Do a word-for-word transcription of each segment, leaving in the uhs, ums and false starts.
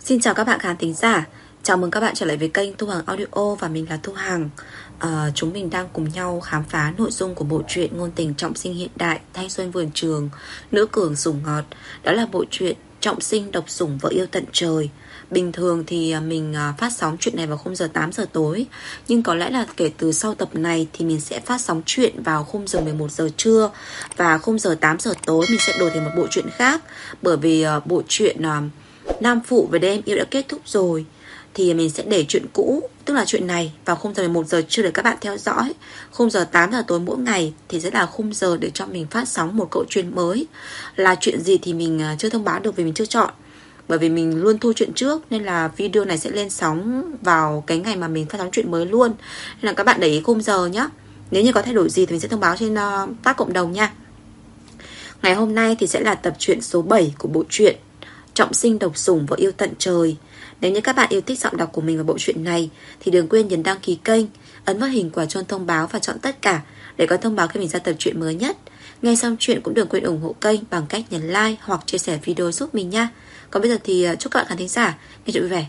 Xin chào các bạn khán thính giả. Chào mừng các bạn trở lại với kênh Thu Hằng Audio và mình là Thu Hằng. à, Chúng mình đang cùng nhau khám phá nội dung của bộ truyện ngôn tình trọng sinh hiện đại, thanh xuân vườn trường, nữ cường sủng ngọt. Đó là bộ truyện Trọng sinh độc sủng vợ yêu tận trời. Bình thường thì mình phát sóng chuyện này vào khung giờ tám giờ tối, nhưng có lẽ là kể từ sau tập này thì mình sẽ phát sóng chuyện vào khung giờ mười một giờ trưa. Và khung giờ tám giờ tối mình sẽ đổi thành một bộ truyện khác. Bởi vì bộ truyện Nam Phụ về Đêm Yêu đã kết thúc rồi, thì mình sẽ để chuyện cũ, tức là chuyện này, vào khung giờ mười một giờ trưa để các bạn theo dõi. Khung giờ tám giờ tối mỗi ngày thì sẽ là khung giờ để cho mình phát sóng một câu chuyện mới. Là chuyện gì thì mình chưa thông báo được vì mình chưa chọn. Bởi vì mình luôn thu chuyện trước, nên là video này sẽ lên sóng vào cái ngày mà mình phát sóng chuyện mới luôn. Nên là các bạn để ý khung giờ nhé. Nếu như có thay đổi gì thì mình sẽ thông báo trên uh, tác cộng đồng nha. Ngày hôm nay thì sẽ là tập truyện số bảy của bộ truyện Trọng sinh độc sủng vợ yêu tận trời. Nếu như các bạn yêu thích giọng đọc của mình và bộ truyện này thì đừng quên nhấn đăng ký kênh, ấn vào hình quả chuông thông báo và chọn tất cả để có thông báo khi mình ra tập truyện mới nhất. Nghe xong chuyện cũng đừng quên ủng hộ kênh bằng cách nhấn like hoặc chia sẻ video giúp mình nha. Còn bây giờ thì chúc các bạn khán thính giả nghe chuyện vui vẻ.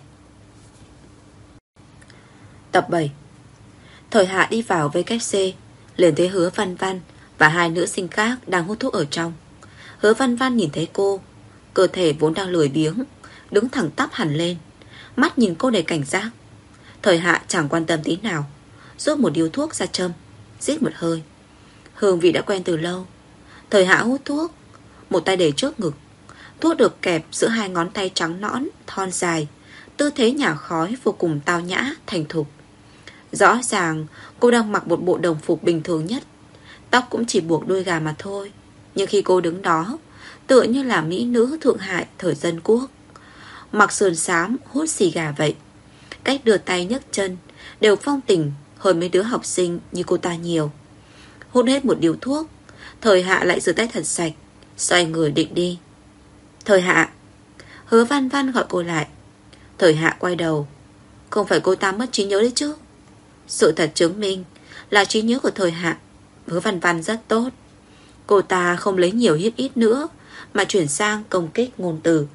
Tập bảy. Thời Hạ đi vào vê kép xê, liền thấy Hứa Văn Văn và hai nữ sinh khác đang hút thuốc ở trong. Hứa Văn Văn nhìn thấy cô, cơ thể vốn đang lười biếng, đứng thẳng tắp hẳn lên, mắt nhìn cô đầy cảnh giác. Thời Hạ chẳng quan tâm tí nào, rút một điếu thuốc ra châm, rít một hơi. Hương vị đã quen từ lâu. Thời Hạ hút thuốc, một tay để trước ngực, thuốc được kẹp giữa hai ngón tay trắng nõn, thon dài, tư thế nhả khói vô cùng tao nhã, thành thục. Rõ ràng cô đang mặc một bộ đồng phục bình thường nhất, tóc cũng chỉ buộc đuôi gà mà thôi. Nhưng khi cô đứng đó, tựa như là mỹ nữ Thượng Hải thời dân quốc, mặc sườn xám hút xì gà vậy. Cách đưa tay nhấc chân đều phong tình hơn mấy đứa học sinh như cô ta nhiều. Hút hết một điếu thuốc, Thời Hạ lại rửa tay thật sạch, xoay người định đi. Thời Hạ. Hứa Văn Văn gọi cô lại. Thời Hạ quay đầu. Không phải cô ta mất trí nhớ đấy chứ? Sự thật chứng minh là trí nhớ của Thời Hạ, Hứa Văn Văn rất tốt. Cô ta không lấy nhiều hiếp ít nữa, mà chuyển sang công kích ngôn từ.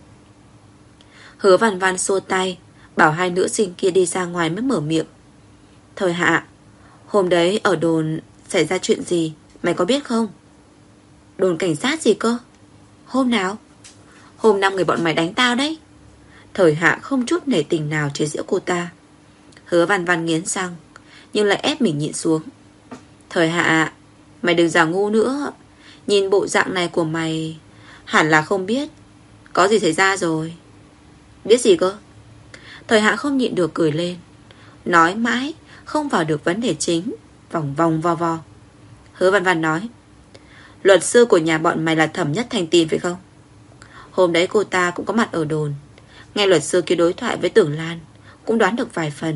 Hứa Văn Văn xua tay, bảo hai nữ sinh kia đi ra ngoài mới mở miệng. Thời Hạ, hôm đấy ở đồn xảy ra chuyện gì, mày có biết không? Đồn cảnh sát gì cơ? Hôm nào? Hôm năm người bọn mày đánh tao đấy. Thời Hạ không chút nể tình nào chế giễu cô ta. Hứa Văn Văn nghiến răng, nhưng lại ép mình nhịn xuống. Thời Hạ, mày đừng giả ngu nữa. Nhìn bộ dạng này của mày, hẳn là không biết có gì xảy ra rồi. Biết gì cơ? Thời Hạ không nhịn được cười lên, nói mãi không vào được vấn đề chính, vòng vòng vo vo. Hứa Văn Văn nói, luật sư của nhà bọn mày là Thẩm Nhất Thành Tin phải không? Hôm đấy cô ta cũng có mặt ở đồn. Nghe luật sư kia đối thoại với Tưởng Lan, cũng đoán được vài phần.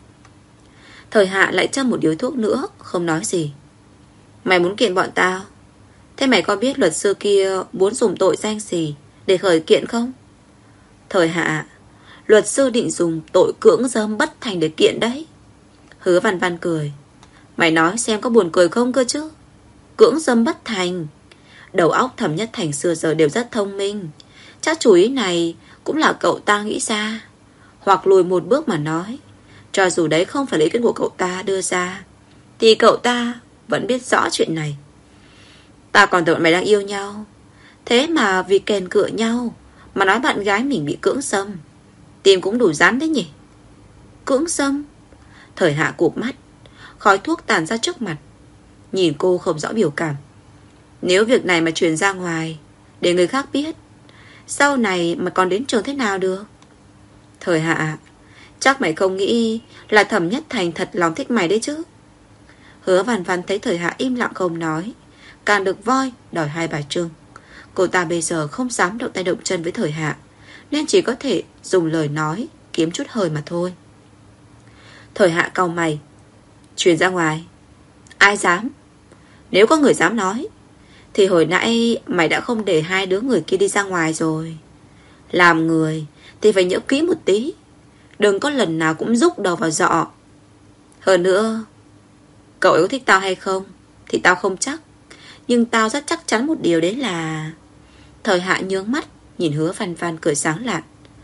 Thời Hạ lại châm một điếu thuốc nữa, không nói gì. Mày muốn kiện bọn tao? Thế mày có biết luật sư kia muốn dùng tội danh gì để khởi kiện không? Thời Hạ, luật sư định dùng tội cưỡng dâm bất thành để kiện đấy. Hứa Văn Văn cười. Mày nói xem có buồn cười không cơ chứ? Cưỡng dâm bất thành. Đầu óc Thẩm Nhất Thành xưa giờ đều rất thông minh. Chắc chủ ý này cũng là cậu ta nghĩ ra. Hoặc lùi một bước mà nói, cho dù đấy không phải ý kiến của cậu ta đưa ra, thì cậu ta vẫn biết rõ chuyện này. Ta còn tưởng mày đang yêu nhau, thế mà vì kèn cựa nhau mà nói bạn gái mình bị cưỡng dâm. Tim cũng đủ rắn đấy nhỉ. Cưỡng dâm? Thời Hạ cụp mắt, khói thuốc tàn ra trước mặt, nhìn cô không rõ biểu cảm. Nếu việc này mà truyền ra ngoài để người khác biết, sau này mà còn đến trường thế nào được? Thời Hạ, chắc mày không nghĩ là Thẩm Nhất Thành thật lòng thích mày đấy chứ? Hứa Văn Văn thấy Thời Hạ im lặng không nói, càng được voi đòi hai bà trưng. Cô ta bây giờ không dám động tay động chân với Thời Hạ, nên chỉ có thể dùng lời nói kiếm chút hơi mà thôi. Thời Hạ cau mày. Truyền ra ngoài? Ai dám? Nếu có người dám nói, thì hồi nãy mày đã không để hai đứa người kia đi ra ngoài rồi. Làm người thì phải nhớ kỹ một tí, đừng có lần nào cũng rúc đầu vào giọ. Hơn nữa, cậu ấy có thích tao hay không thì tao không chắc, nhưng tao rất chắc chắn một điều, đấy là... Thời Hạ nhướng mắt nhìn Hứa Văn Văn cười sáng lạn.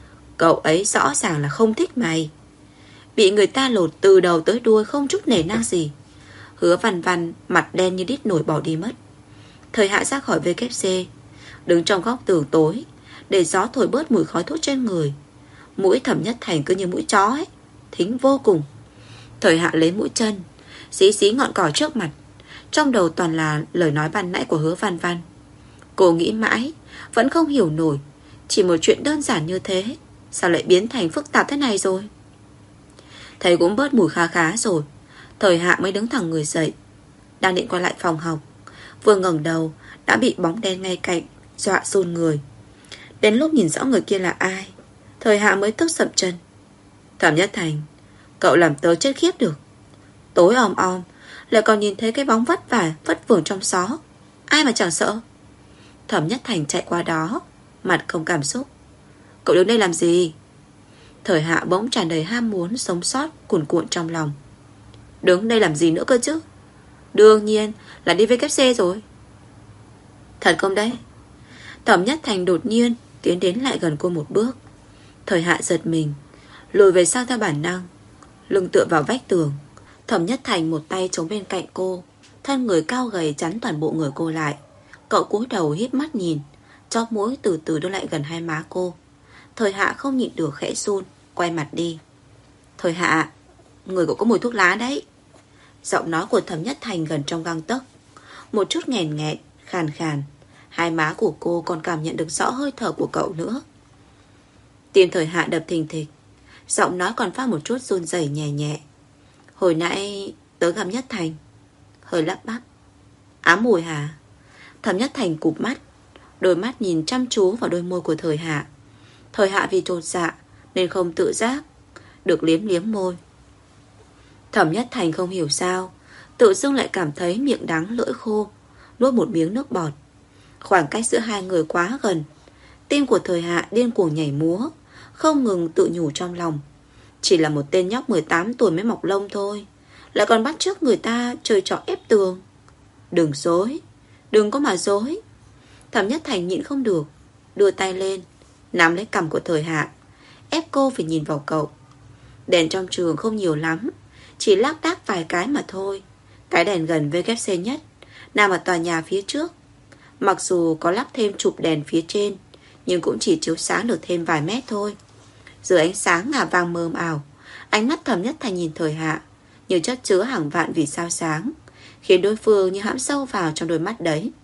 Cậu ấy rõ ràng là không thích mày. Bị người ta lột từ đầu tới đuôi không chút nể nang gì. Hứa Văn Văn mặt đen như đít nổi bỏ đi mất. Thời Hạ ra khỏi vê kép xê, đứng trong góc tường tối để gió thổi bớt mùi khói thuốc trên người. Mũi Thẩm Nhất Thành cứ như mũi chó ấy, thính vô cùng. Thời Hạ lấy mũi chân xí xí ngọn cỏ trước mặt. Trong đầu toàn là lời nói ban nãy của Hứa Văn Văn. Cô nghĩ mãi vẫn không hiểu nổi, chỉ một chuyện đơn giản như thế sao lại biến thành phức tạp thế này rồi. Thấy cũng bớt mùi khá khá rồi, Thời Hạ mới đứng thẳng người dậy. Đang định quay lại phòng học, vừa ngẩng đầu đã bị bóng đen ngay cạnh dọa run người. Đến lúc nhìn rõ người kia là ai, Thời Hạ mới tức sậm chân. Thẩm Nhất Thành, cậu làm tớ chết khiếp được. Tối om om lại còn nhìn thấy cái bóng vất vả vất vưởng trong gió, ai mà chẳng sợ. Thẩm Nhất Thành chạy qua đó, mặt không cảm xúc. Cậu đứng đây làm gì? Thời Hạ bỗng tràn đầy ham muốn sống sót cuồn cuộn trong lòng. Đứng đây làm gì nữa cơ chứ? Đương nhiên là đi vê kép xê rồi. Thật không đấy? Thẩm Nhất Thành đột nhiên tiến đến lại gần cô một bước. Thời Hạ giật mình, lùi về sau theo bản năng, lưng tựa vào vách tường. Thẩm Nhất Thành một tay chống bên cạnh cô, thân người cao gầy chắn toàn bộ người cô lại. Cậu cúi đầu híp mắt nhìn, chóp mũi từ từ đưa lại gần hai má cô. Thời Hạ không nhịn được khẽ run, quay mặt đi. Thời Hạ, người cậu có mùi thuốc lá đấy. Giọng nói của Thẩm Nhất Thành gần trong gang tấc, một chút nghèn nghẹn, khàn khàn. Hai má của cô còn cảm nhận được rõ hơi thở của cậu nữa. Tim Thời Hạ đập thình thịch, giọng nói còn phát một chút run rẩy nhẹ nhẹ. Hồi nãy tớ gặp Nhất Thành. Hơi lắp bắp. Ám mùi hả? Thẩm Nhất Thành cụp mắt, đôi mắt nhìn chăm chú vào đôi môi của Thời Hạ. Thời Hạ vì chột dạ nên không tự giác được liếm liếm môi. Thẩm Nhất Thành không hiểu sao tự dưng lại cảm thấy miệng đắng lưỡi khô, nuốt một miếng nước bọt. Khoảng cách giữa hai người quá gần. Tim của Thời Hạ điên cuồng nhảy múa, không ngừng tự nhủ trong lòng. Chỉ là một tên nhóc mười tám tuổi mới mọc lông thôi, lại còn bắt chước người ta chơi trò ép tường. Đừng dối, đừng có mà dối. Thẩm Nhất Thành nhịn không được, đưa tay lên nắm lấy cằm của Thời Hạ, ép cô phải nhìn vào cậu. Đèn trong trường không nhiều lắm, chỉ lác đác vài cái mà thôi. Cái đèn gần vê kép xê nhất nằm ở tòa nhà phía trước. Mặc dù có lắp thêm chụp đèn phía trên, nhưng cũng chỉ chiếu sáng được thêm vài mét thôi. Dưới ánh sáng ngả vàng mờ ảo, ánh mắt Thẩm Nhất Thành nhìn Thời Hạ như chất chứa hàng vạn vì sao sáng, khiến đối phương như hãm sâu vào trong đôi mắt đấy.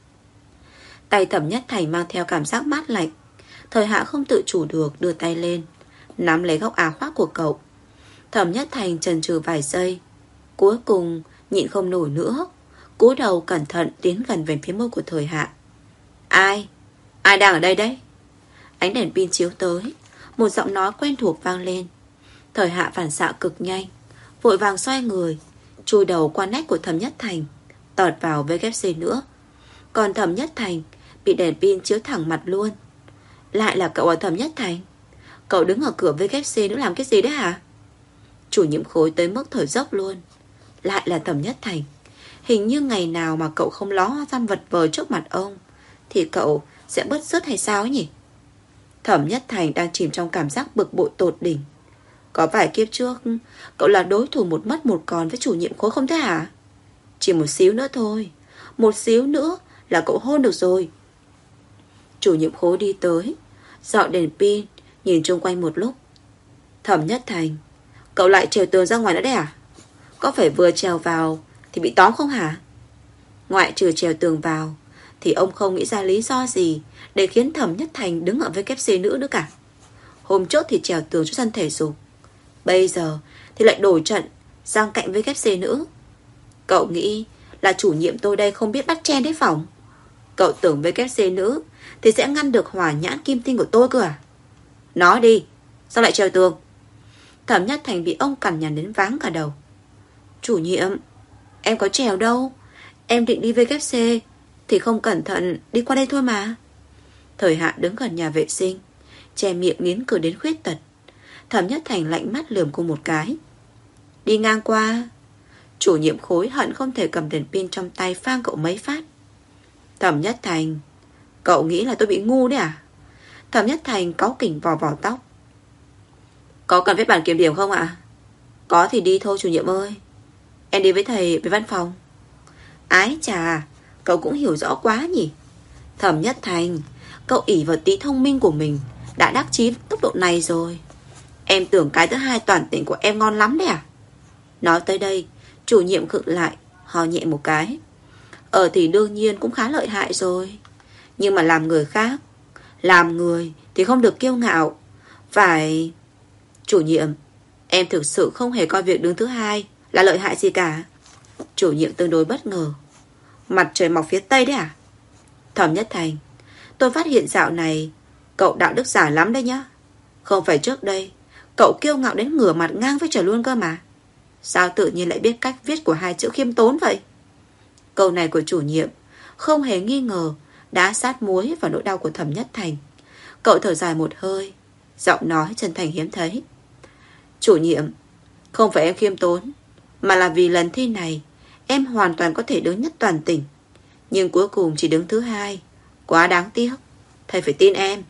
Tay Thẩm Nhất Thành mang theo cảm giác mát lạnh. Thời Hạ không tự chủ được đưa tay lên nắm lấy góc áo khoác của cậu. Thẩm Nhất Thành chần chừ vài giây, cuối cùng nhịn không nổi nữa, cúi đầu cẩn thận tiến gần về phía môi của Thời Hạ. Ai? Ai đang ở đây đấy? Ánh đèn pin chiếu tới, một giọng nói quen thuộc vang lên. Thời Hạ phản xạ cực nhanh, vội vàng xoay người, chui đầu qua nách của Thẩm Nhất Thành, tọt vào vê kép xê nữa. Còn Thẩm Nhất Thành bị đèn pin chiếu thẳng mặt luôn. Lại là cậu ở Thẩm Nhất Thành? Cậu đứng ở cửa vê kép xê nữa làm cái gì đấy hả? Chủ nhiệm khối tới mức thở dốc luôn. Lại là Thẩm Nhất Thành. Hình như ngày nào mà cậu không ló răm vật vờ trước mặt ông thì cậu sẽ bứt rứt hay sao ấy nhỉ? Thẩm Nhất Thành đang chìm trong cảm giác bực bội tột đỉnh. Có vài kiếp trước cậu là đối thủ một mất một còn với chủ nhiệm khối không thế hả? Chỉ một xíu nữa thôi, một xíu nữa là cậu hôn được rồi. Chủ nhiệm khối đi tới, dọi đèn pin, nhìn chung quanh một lúc. Thẩm Nhất Thành, cậu lại trèo tường ra ngoài nữa đấy à? Có phải vừa trèo vào thì bị tóm không hả? Ngoại trừ trèo tường vào thì ông không nghĩ ra lý do gì để khiến Thẩm Nhất Thành đứng ở vê kép xê nữ nữa cả. Hôm trước thì trèo tường cho sân thể dục, bây giờ thì lại đổi trận sang cạnh vê kép xê nữ. Cậu nghĩ là chủ nhiệm tôi đây không biết bắt chen đấy phỏng? Cậu tưởng vê kép xê nữ thì sẽ ngăn được hỏa nhãn kim tinh của tôi cơ à? Nói đi, sao lại trèo tường? Thẩm Nhất Thành bị ông cằn nhằn đến váng cả đầu. Chủ nhiệm, em có trèo đâu, em định đi vê kép xê thì không cẩn thận đi qua đây thôi mà. Thời Hạ đứng gần nhà vệ sinh, che miệng nghiến cười đến khuyết tật. Thẩm Nhất Thành lạnh mắt lườm cô một cái. Đi ngang qua. Chủ nhiệm khối hận không thể cầm đèn pin trong tay phang cậu mấy phát. Thẩm Nhất Thành, cậu nghĩ là tôi bị ngu đấy à? Thẩm Nhất Thành cáu kỉnh vò vò tóc. Có cần viết bản kiểm điểm không ạ? Có thì đi thôi chủ nhiệm ơi. Em đi với thầy về văn phòng. Ái chà, cậu cũng hiểu rõ quá nhỉ. Thẩm Nhất Thành, cậu ỷ vào tí thông minh của mình đã đắc chí tốc độ này rồi. Em tưởng cái thứ hai toàn tỉnh của em ngon lắm đấy à? Nói tới đây, chủ nhiệm khựng lại, ho nhẹ một cái. Ờ thì đương nhiên cũng khá lợi hại rồi. Nhưng mà làm người khác, làm người thì không được kiêu ngạo. Phải... Chủ nhiệm, em thực sự không hề coi việc đứng thứ hai là lợi hại gì cả. Chủ nhiệm tương đối bất ngờ. Mặt trời mọc phía tây đấy à? Thẩm Nhất Thành, tôi phát hiện dạo này cậu đạo đức giả lắm đấy nhá. Không phải trước đây cậu kiêu ngạo đến ngửa mặt ngang với trời luôn cơ mà. Sao tự nhiên lại biết cách viết của hai chữ khiêm tốn vậy? Câu này của chủ nhiệm không hề nghi ngờ đã sát muối vào nỗi đau của Thẩm Nhất Thành. Cậu thở dài một hơi, giọng nói chân thành hiếm thấy. Chủ nhiệm, không phải em khiêm tốn, mà là vì lần thi này em hoàn toàn có thể đứng nhất toàn tỉnh, nhưng cuối cùng chỉ đứng thứ hai. Quá đáng tiếc. Thầy phải tin em.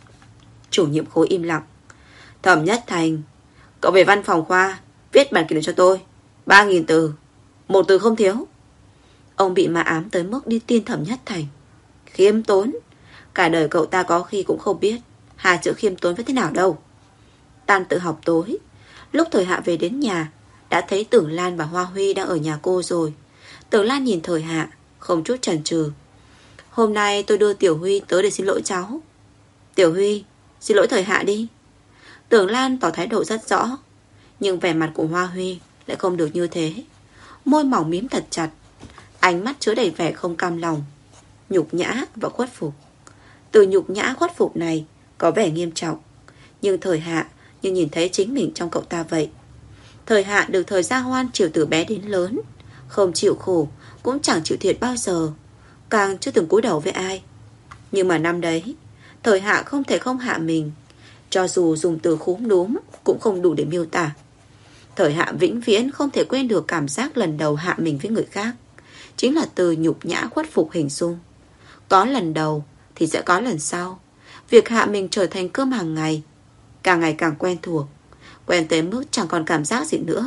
Chủ nhiệm khối im lặng. Thẩm Nhất Thành, cậu về văn phòng khoa viết bản kiểm điểm cho tôi. Ba nghìn từ, một từ không thiếu. Ông bị ma ám tới mức đi tin Thẩm Nhất Thành. Khiêm tốn, cả đời cậu ta có khi cũng không biết hai chữ khiêm tốn với thế nào đâu. Tan tự học tối, lúc Thời Hạ về đến nhà, đã thấy Tưởng Lan và Hoa Huy đang ở nhà cô rồi. Tưởng Lan nhìn Thời Hạ, không chút chần chừ. Hôm nay tôi đưa Tiểu Huy tới để xin lỗi cháu. Tiểu Huy, xin lỗi Thời Hạ đi. Tưởng Lan tỏ thái độ rất rõ, nhưng vẻ mặt của Hoa Huy lại không được như thế. Môi mỏng mím thật chặt, ánh mắt chứa đầy vẻ không cam lòng, nhục nhã và khuất phục. Từ nhục nhã khuất phục này có vẻ nghiêm trọng, nhưng Thời Hạ như nhìn thấy chính mình trong cậu ta vậy. Thời Hạ được Thời Gia Hoan chiều từ bé đến lớn, không chịu khổ cũng chẳng chịu thiệt bao giờ, càng chưa từng cúi đầu với ai. Nhưng mà năm đấy Thời Hạ không thể không hạ mình, cho dù dùng từ khúm núm cũng không đủ để miêu tả. Thời Hạ vĩnh viễn không thể quên được cảm giác lần đầu hạ mình với người khác, chính là từ nhục nhã khuất phục hình dung. Có lần đầu thì sẽ có lần sau. Việc hạ mình trở thành cơm hàng ngày, càng ngày càng quen thuộc, quen tới mức chẳng còn cảm giác gì nữa.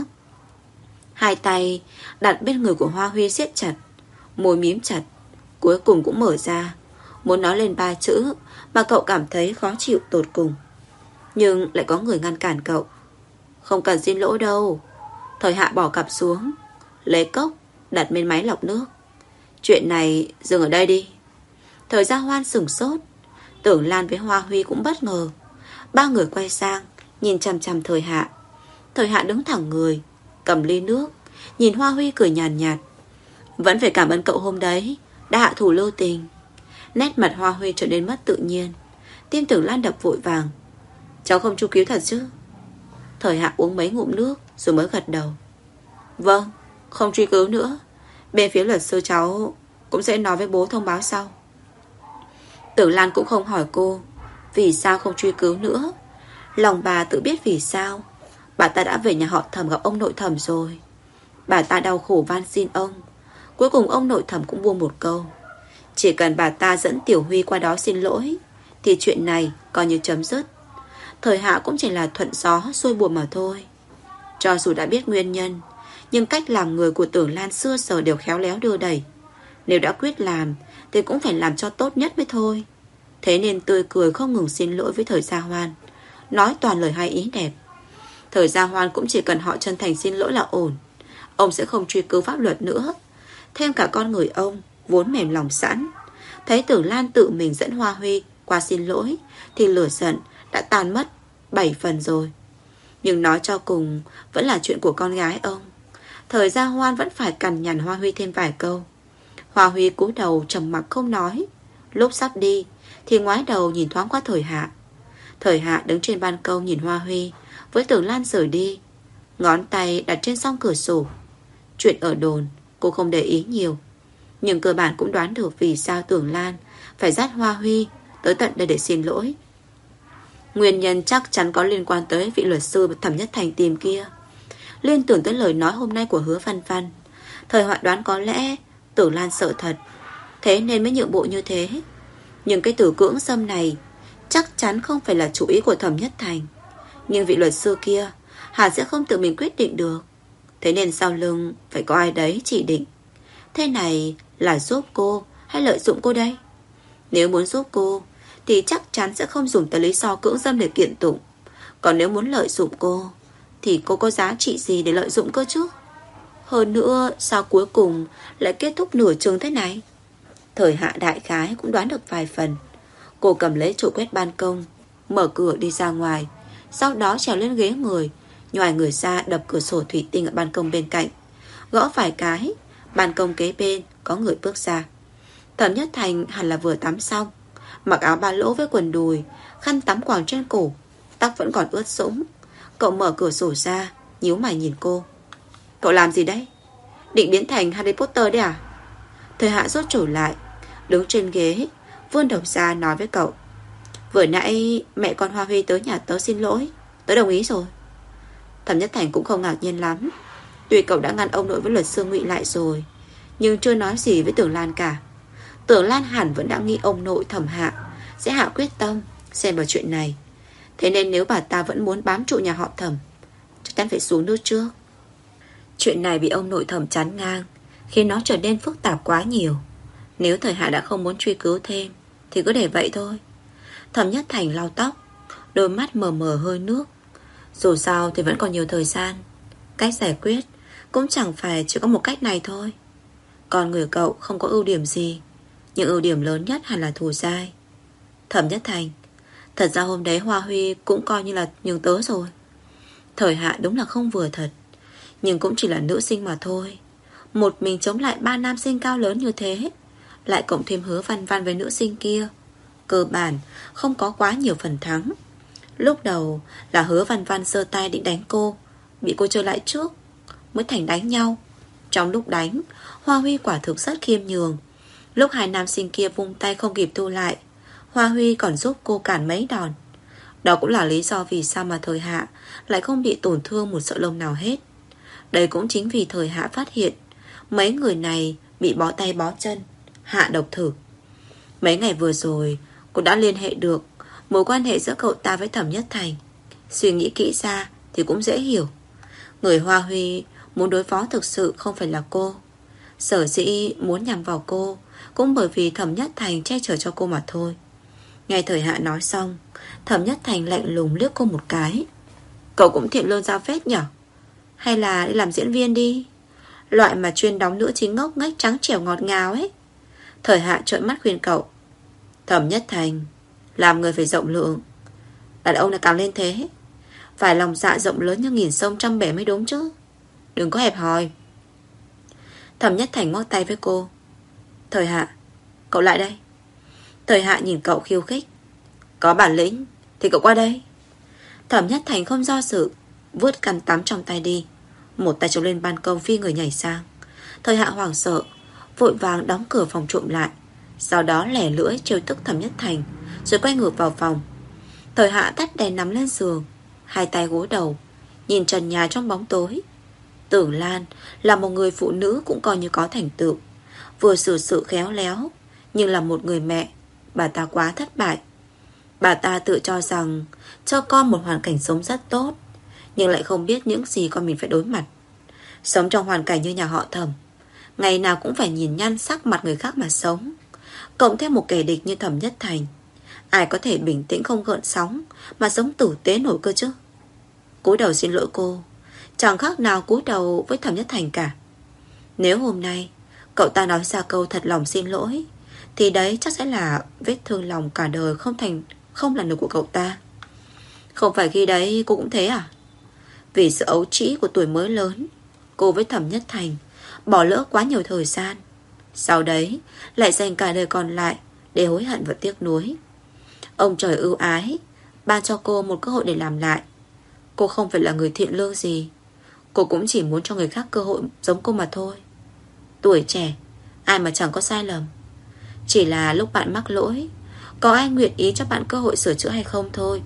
Hai tay đặt bên người của Hoa Huy siết chặt, môi mím chặt, cuối cùng cũng mở ra, muốn nói lên ba chữ mà cậu cảm thấy khó chịu tột cùng. Nhưng lại có người ngăn cản cậu. Không cần xin lỗi đâu. Thời Hạ bỏ cặp xuống, lấy cốc đặt bên máy lọc nước. Chuyện này dừng ở đây đi. Thời Gia Hoan sửng sốt, Tưởng Lan với Hoa Huy cũng bất ngờ. Ba người quay sang nhìn chằm chằm Thời Hạ. Thời Hạ đứng thẳng người, cầm ly nước, nhìn Hoa Huy cười nhàn nhạt, nhạt. Vẫn phải cảm ơn cậu hôm đấy đã hạ thủ lưu tình. Nét mặt Hoa Huy trở nên mất tự nhiên. Tim Tưởng Lan đập vội vàng. Cháu không chu cứu thật chứ? Thời Hạ uống mấy ngụm nước rồi mới gật đầu. Vâng, không truy cứu nữa. Bên phía luật sư cháu cũng sẽ nói với bố thông báo sau. Tưởng Lan cũng không hỏi cô vì sao không truy cứu nữa. Lòng bà tự biết vì sao. Bà ta đã về nhà họ Thẩm gặp ông nội Thẩm rồi. Bà ta đau khổ van xin ông. Cuối cùng ông nội Thẩm cũng buông một câu. Chỉ cần bà ta dẫn Tiểu Huy qua đó xin lỗi thì chuyện này coi như chấm dứt. Thời Hạ cũng chỉ là thuận gió xuôi buồm mà thôi. Cho dù đã biết nguyên nhân, nhưng cách làm người của Tưởng Lan xưa giờ đều khéo léo đưa đẩy. Nếu đã quyết làm thì cũng phải làm cho tốt nhất mới thôi. Thế nên tươi cười không ngừng xin lỗi với Thời Gia Hoan, nói toàn lời hay ý đẹp. Thời Gia Hoan cũng chỉ cần họ chân thành xin lỗi là ổn. Ông sẽ không truy cứu pháp luật nữa. Thêm cả con người ông vốn mềm lòng sẵn, thấy Tưởng Lan tự mình dẫn Hoa Huy qua xin lỗi thì lửa giận đã tan mất bảy phần rồi. Nhưng nói cho cùng vẫn là chuyện của con gái ông. Thời Gia Hoan vẫn phải cằn nhằn Hoa Huy thêm vài câu. Hoa Huy cúi đầu trầm mặc không nói. Lúc sắp đi thì ngoái đầu nhìn thoáng qua Thời Hạ. Thời Hạ đứng trên ban công nhìn Hoa Huy với Tưởng Lan rời đi, ngón tay đặt trên song cửa sổ. Chuyện ở đồn cô không để ý nhiều, nhưng cơ bản cũng đoán được vì sao Tưởng Lan phải dắt Hoa Huy tới tận đây để xin lỗi. Nguyên nhân chắc chắn có liên quan tới vị luật sư Thẩm Nhất Thành tìm kia. Liên tưởng tới lời nói hôm nay của Hứa Văn Văn, Thời Họa đoán có lẽ Tưởng Lan sợ thật, thế nên mới nhượng bộ như thế. Nhưng cái từ cưỡng xâm này chắc chắn không phải là chủ ý của Thẩm Nhất Thành. Nhưng vị luật sư kia hẳn sẽ không tự mình quyết định được. Thế nên sau lưng phải có ai đấy chỉ định. Thế này là giúp cô hay lợi dụng cô đây? Nếu muốn giúp cô thì chắc chắn sẽ không dùng tới lý do cưỡng dâm để kiện tụng. Còn nếu muốn lợi dụng cô thì cô có giá trị gì để lợi dụng cơ chứ? Hơn nữa sao cuối cùng lại kết thúc nửa chừng thế này? Thời Hạ đại khái cũng đoán được vài phần. Cô cầm lấy chổi quét ban công, mở cửa đi ra ngoài, sau đó trèo lên ghế người, nhoài người ra đập cửa sổ thủy tinh ở ban công bên cạnh. Gõ vài cái, ban công kế bên có người bước ra. Thẩm Nhất Thành hẳn là vừa tắm xong, mặc áo ba lỗ với quần đùi, khăn tắm quàng trên cổ, tóc vẫn còn ướt sũng. Cậu mở cửa sổ ra, nhíu mày nhìn cô. Cậu làm gì đấy? Định biến thành Harry Potter đấy à? Thời Hạ rốt chổi lại, đứng trên ghế, vươn đầu ra nói với cậu. Vừa nãy mẹ con Hoa Huy tới nhà tớ xin lỗi, tớ đồng ý rồi. Thẩm Nhất Thành cũng không ngạc nhiên lắm. Tuy cậu đã ngăn ông nội với luật sư Ngụy lại rồi, nhưng chưa nói gì với Tưởng Lan cả. Tưởng Lan hẳn vẫn đã nghĩ ông nội Thẩm Hạ sẽ hạ quyết tâm xem vào chuyện này. Thế nên nếu bà ta vẫn muốn bám trụ nhà họ Thẩm, chắc chắn phải xuống nước trước. Chuyện này bị ông nội Thẩm chán ngang, khiến nó trở nên phức tạp quá nhiều. Nếu Thời Hạ đã không muốn truy cứu thêm thì cứ để vậy thôi. Thẩm Nhất Thành lau tóc, đôi mắt mờ mờ hơi nước. Dù sao thì vẫn còn nhiều thời gian. Cách giải quyết cũng chẳng phải chỉ có một cách này thôi. Con người cậu không có ưu điểm gì, nhưng ưu điểm lớn nhất hẳn là thù dai. Thẩm Nhất Thành, thật ra hôm đấy Hoa Huy cũng coi như là nhường tớ rồi. Thời Hạ đúng là không vừa thật, nhưng cũng chỉ là nữ sinh mà thôi. Một mình chống lại ba nam sinh cao lớn như thế, lại cộng thêm Hứa Văn Văn với nữ sinh kia, cơ bản không có quá nhiều phần thắng. Lúc đầu là Hứa Văn Văn giơ tay định đánh cô, bị cô chơi lại trước, mới thành đánh nhau. Trong lúc đánh, Hoa Huy quả thực rất khiêm nhường. Lúc hai nam sinh kia vung tay không kịp thu lại, Hoa Huy còn giúp cô cản mấy đòn. Đó cũng là lý do vì sao mà Thời Hạ lại không bị tổn thương một sợi lông nào hết. Đây cũng chính vì Thời Hạ phát hiện mấy người này bị bó tay bó chân, hạ độc thử. Mấy ngày vừa rồi cô đã liên hệ được mối quan hệ giữa cậu ta với Thẩm Nhất Thành. Suy nghĩ kỹ ra thì cũng dễ hiểu. Người Hoa Huy muốn đối phó thực sự không phải là cô. Sở dĩ muốn nhằm vào cô cũng bởi vì Thẩm Nhất Thành che chở cho cô mà thôi. Nghe Thời Hạ nói xong, Thẩm Nhất Thành lạnh lùng liếc cô một cái. Cậu cũng thiện lương ra phết nhở? Hay là đi làm diễn viên đi, loại mà chuyên đóng nữ chính ngốc nghếch trắng trẻo ngọt ngào ấy. Thời Hạ trợn mắt khuyên cậu. Thẩm Nhất Thành, làm người phải rộng lượng. Đàn ông là càng lên thế, phải lòng dạ rộng lớn như nghìn sông trăm bể mới đúng chứ, đừng có hẹp hòi. Thẩm Nhất Thành ngoắc tay với cô. Thời Hạ, cậu lại đây. Thời Hạ nhìn cậu khiêu khích. Có bản lĩnh thì cậu qua đây. Thẩm Nhất Thành không do dự, vứt khăn tắm trong tay đi, một tay chống lên ban công phi người nhảy sang. Thời Hạ hoảng sợ, vội vàng đóng cửa phòng trộm lại, sau đó lẻ lưỡi trêu tức Thẩm Nhất Thành, rồi quay ngược vào phòng. Thời Hạ tắt đèn nằm lên giường, hai tay gối đầu, nhìn trần nhà trong bóng tối. Tưởng Lan là một người phụ nữ cũng coi như có thành tựu, vừa xử sự khéo léo, nhưng là một người mẹ, bà ta quá thất bại. Bà ta tự cho rằng cho con một hoàn cảnh sống rất tốt, nhưng lại không biết những gì con mình phải đối mặt. Sống trong hoàn cảnh như nhà họ Thẩm, ngày nào cũng phải nhìn nhan sắc mặt người khác mà sống, cộng thêm một kẻ địch như Thẩm Nhất Thành, ai có thể bình tĩnh không gợn sóng mà sống tử tế nổi cơ chứ? Cúi đầu xin lỗi cô chẳng khác nào cúi đầu với Thẩm Nhất Thành cả. Nếu hôm nay cậu ta nói ra câu thật lòng xin lỗi, thì đấy chắc sẽ là vết thương lòng cả đời không thành không làm được của cậu ta. Không phải khi đấy cô cũng thế à? Vì sự ấu trĩ của tuổi mới lớn, cô với Thẩm Nhất Thành bỏ lỡ quá nhiều thời gian, sau đấy lại dành cả đời còn lại để hối hận và tiếc nuối. Ông trời ưu ái ban cho cô một cơ hội để làm lại. Cô không phải là người thiện lương gì, cô cũng chỉ muốn cho người khác cơ hội giống cô mà thôi. Tuổi trẻ, ai mà chẳng có sai lầm. Chỉ là lúc bạn mắc lỗi, có ai nguyện ý cho bạn cơ hội sửa chữa hay không thôi.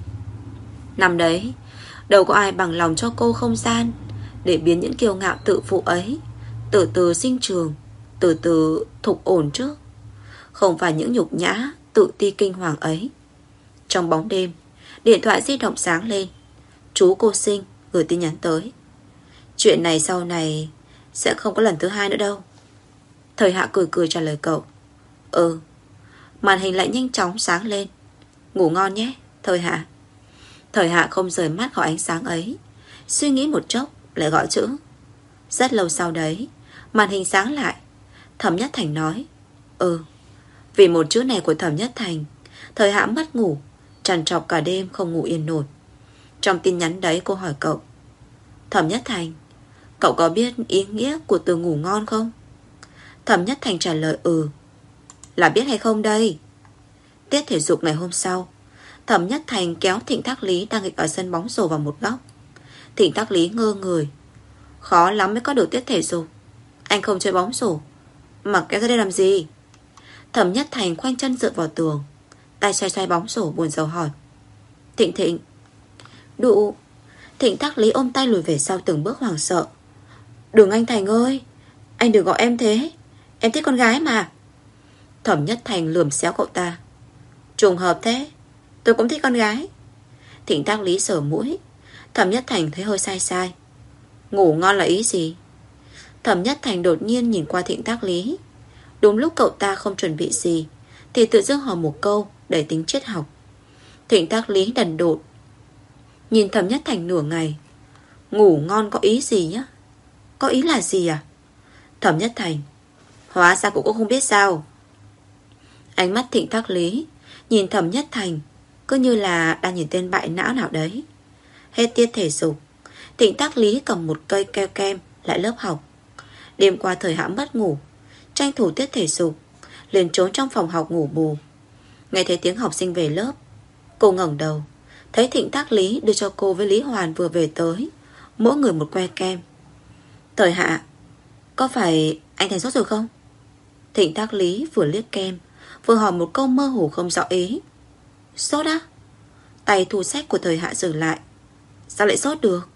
Năm đấy, đâu có ai bằng lòng cho cô không gian để biến những kiêu ngạo tự phụ ấy từ từ sinh trường, từ từ thục ổn trước. Không phải những nhục nhã, tự ti kinh hoàng ấy. Trong bóng đêm, điện thoại di động sáng lên. chú cô sinh gửi tin nhắn tới. Chuyện này sau này sẽ không có lần thứ hai nữa đâu. Thời Hạ cười cười trả lời cậu. Ừ. Màn hình lại nhanh chóng sáng lên. Ngủ ngon nhé, Thời Hạ. Thời Hạ không rời mắt khỏi ánh sáng ấy. Suy nghĩ một chốc lại gọi chữ. Rất lâu sau đấy màn hình sáng lại. Thẩm Nhất Thành nói. Ừ. Vì một chữ này của Thẩm Nhất Thành, Thời Hạ mất ngủ, trằn trọc cả đêm không ngủ yên nổi. Trong tin nhắn đấy cô hỏi cậu. Thẩm Nhất Thành, cậu có biết ý nghĩa của từ ngủ ngon không? Thẩm Nhất Thành trả lời ừ. Là biết hay không đây? Tiết thể dục ngày hôm sau, Thẩm Nhất Thành kéo Thịnh Thác Lý đang nghịch ở sân bóng rổ vào một góc. Thịnh Thác Lý ngơ người. Khó lắm mới có được tiết thể dục. Anh không chơi bóng rổ mà kéo ra đây làm gì? Thẩm Nhất Thành khoanh chân dựa vào tường, tay xoay xoay bóng rổ buồn rầu hỏi. Thịnh Thịnh. Đụ. Thịnh Thác Lý ôm tay lùi về sau từng bước hoảng sợ. Đừng anh Thành ơi, anh đừng gọi em thế. Em thích con gái mà. Thẩm Nhất Thành lườm xéo cậu ta. Trùng hợp thế, tôi cũng thích con gái. Thịnh Thác Lý sờ mũi. Thẩm Nhất Thành thấy hơi sai sai. Ngủ ngon là ý gì? Thẩm Nhất Thành đột nhiên nhìn qua Thịnh Thác Lý. Đúng lúc cậu ta không chuẩn bị gì thì tự dưng hỏi một câu đầy tính triết học. Thịnh Thác Lý đần độn nhìn Thẩm Nhất Thành nửa ngày. Ngủ ngon có ý gì nhá? Có ý là gì à? Thẩm Nhất Thành. Hóa ra cũng không biết sao. Ánh mắt Thịnh Thác Lý nhìn Thẩm Nhất Thành cứ như là đang nhìn tên bại não nào đấy. Hết tiết thể dục, Thịnh Thác Lý cầm một cây keo kem lại lớp học. Đêm qua Thời Hạ mất ngủ, tranh thủ tiết thể dục liền trốn trong phòng học ngủ bù. Nghe thấy tiếng học sinh về lớp, cô ngẩng đầu, thấy Thịnh Thác Lý đưa cho cô với Lý Hoàn vừa về tới, mỗi người một que kem. Thời Hạ, có phải anh Thành sốt rồi không? Thịnh Thác Lý vừa liếc kem vừa hỏi một câu mơ hồ không rõ ý. Sốt á? Tay thu sách của Thời Hạ dừng lại. Sao lại sốt được?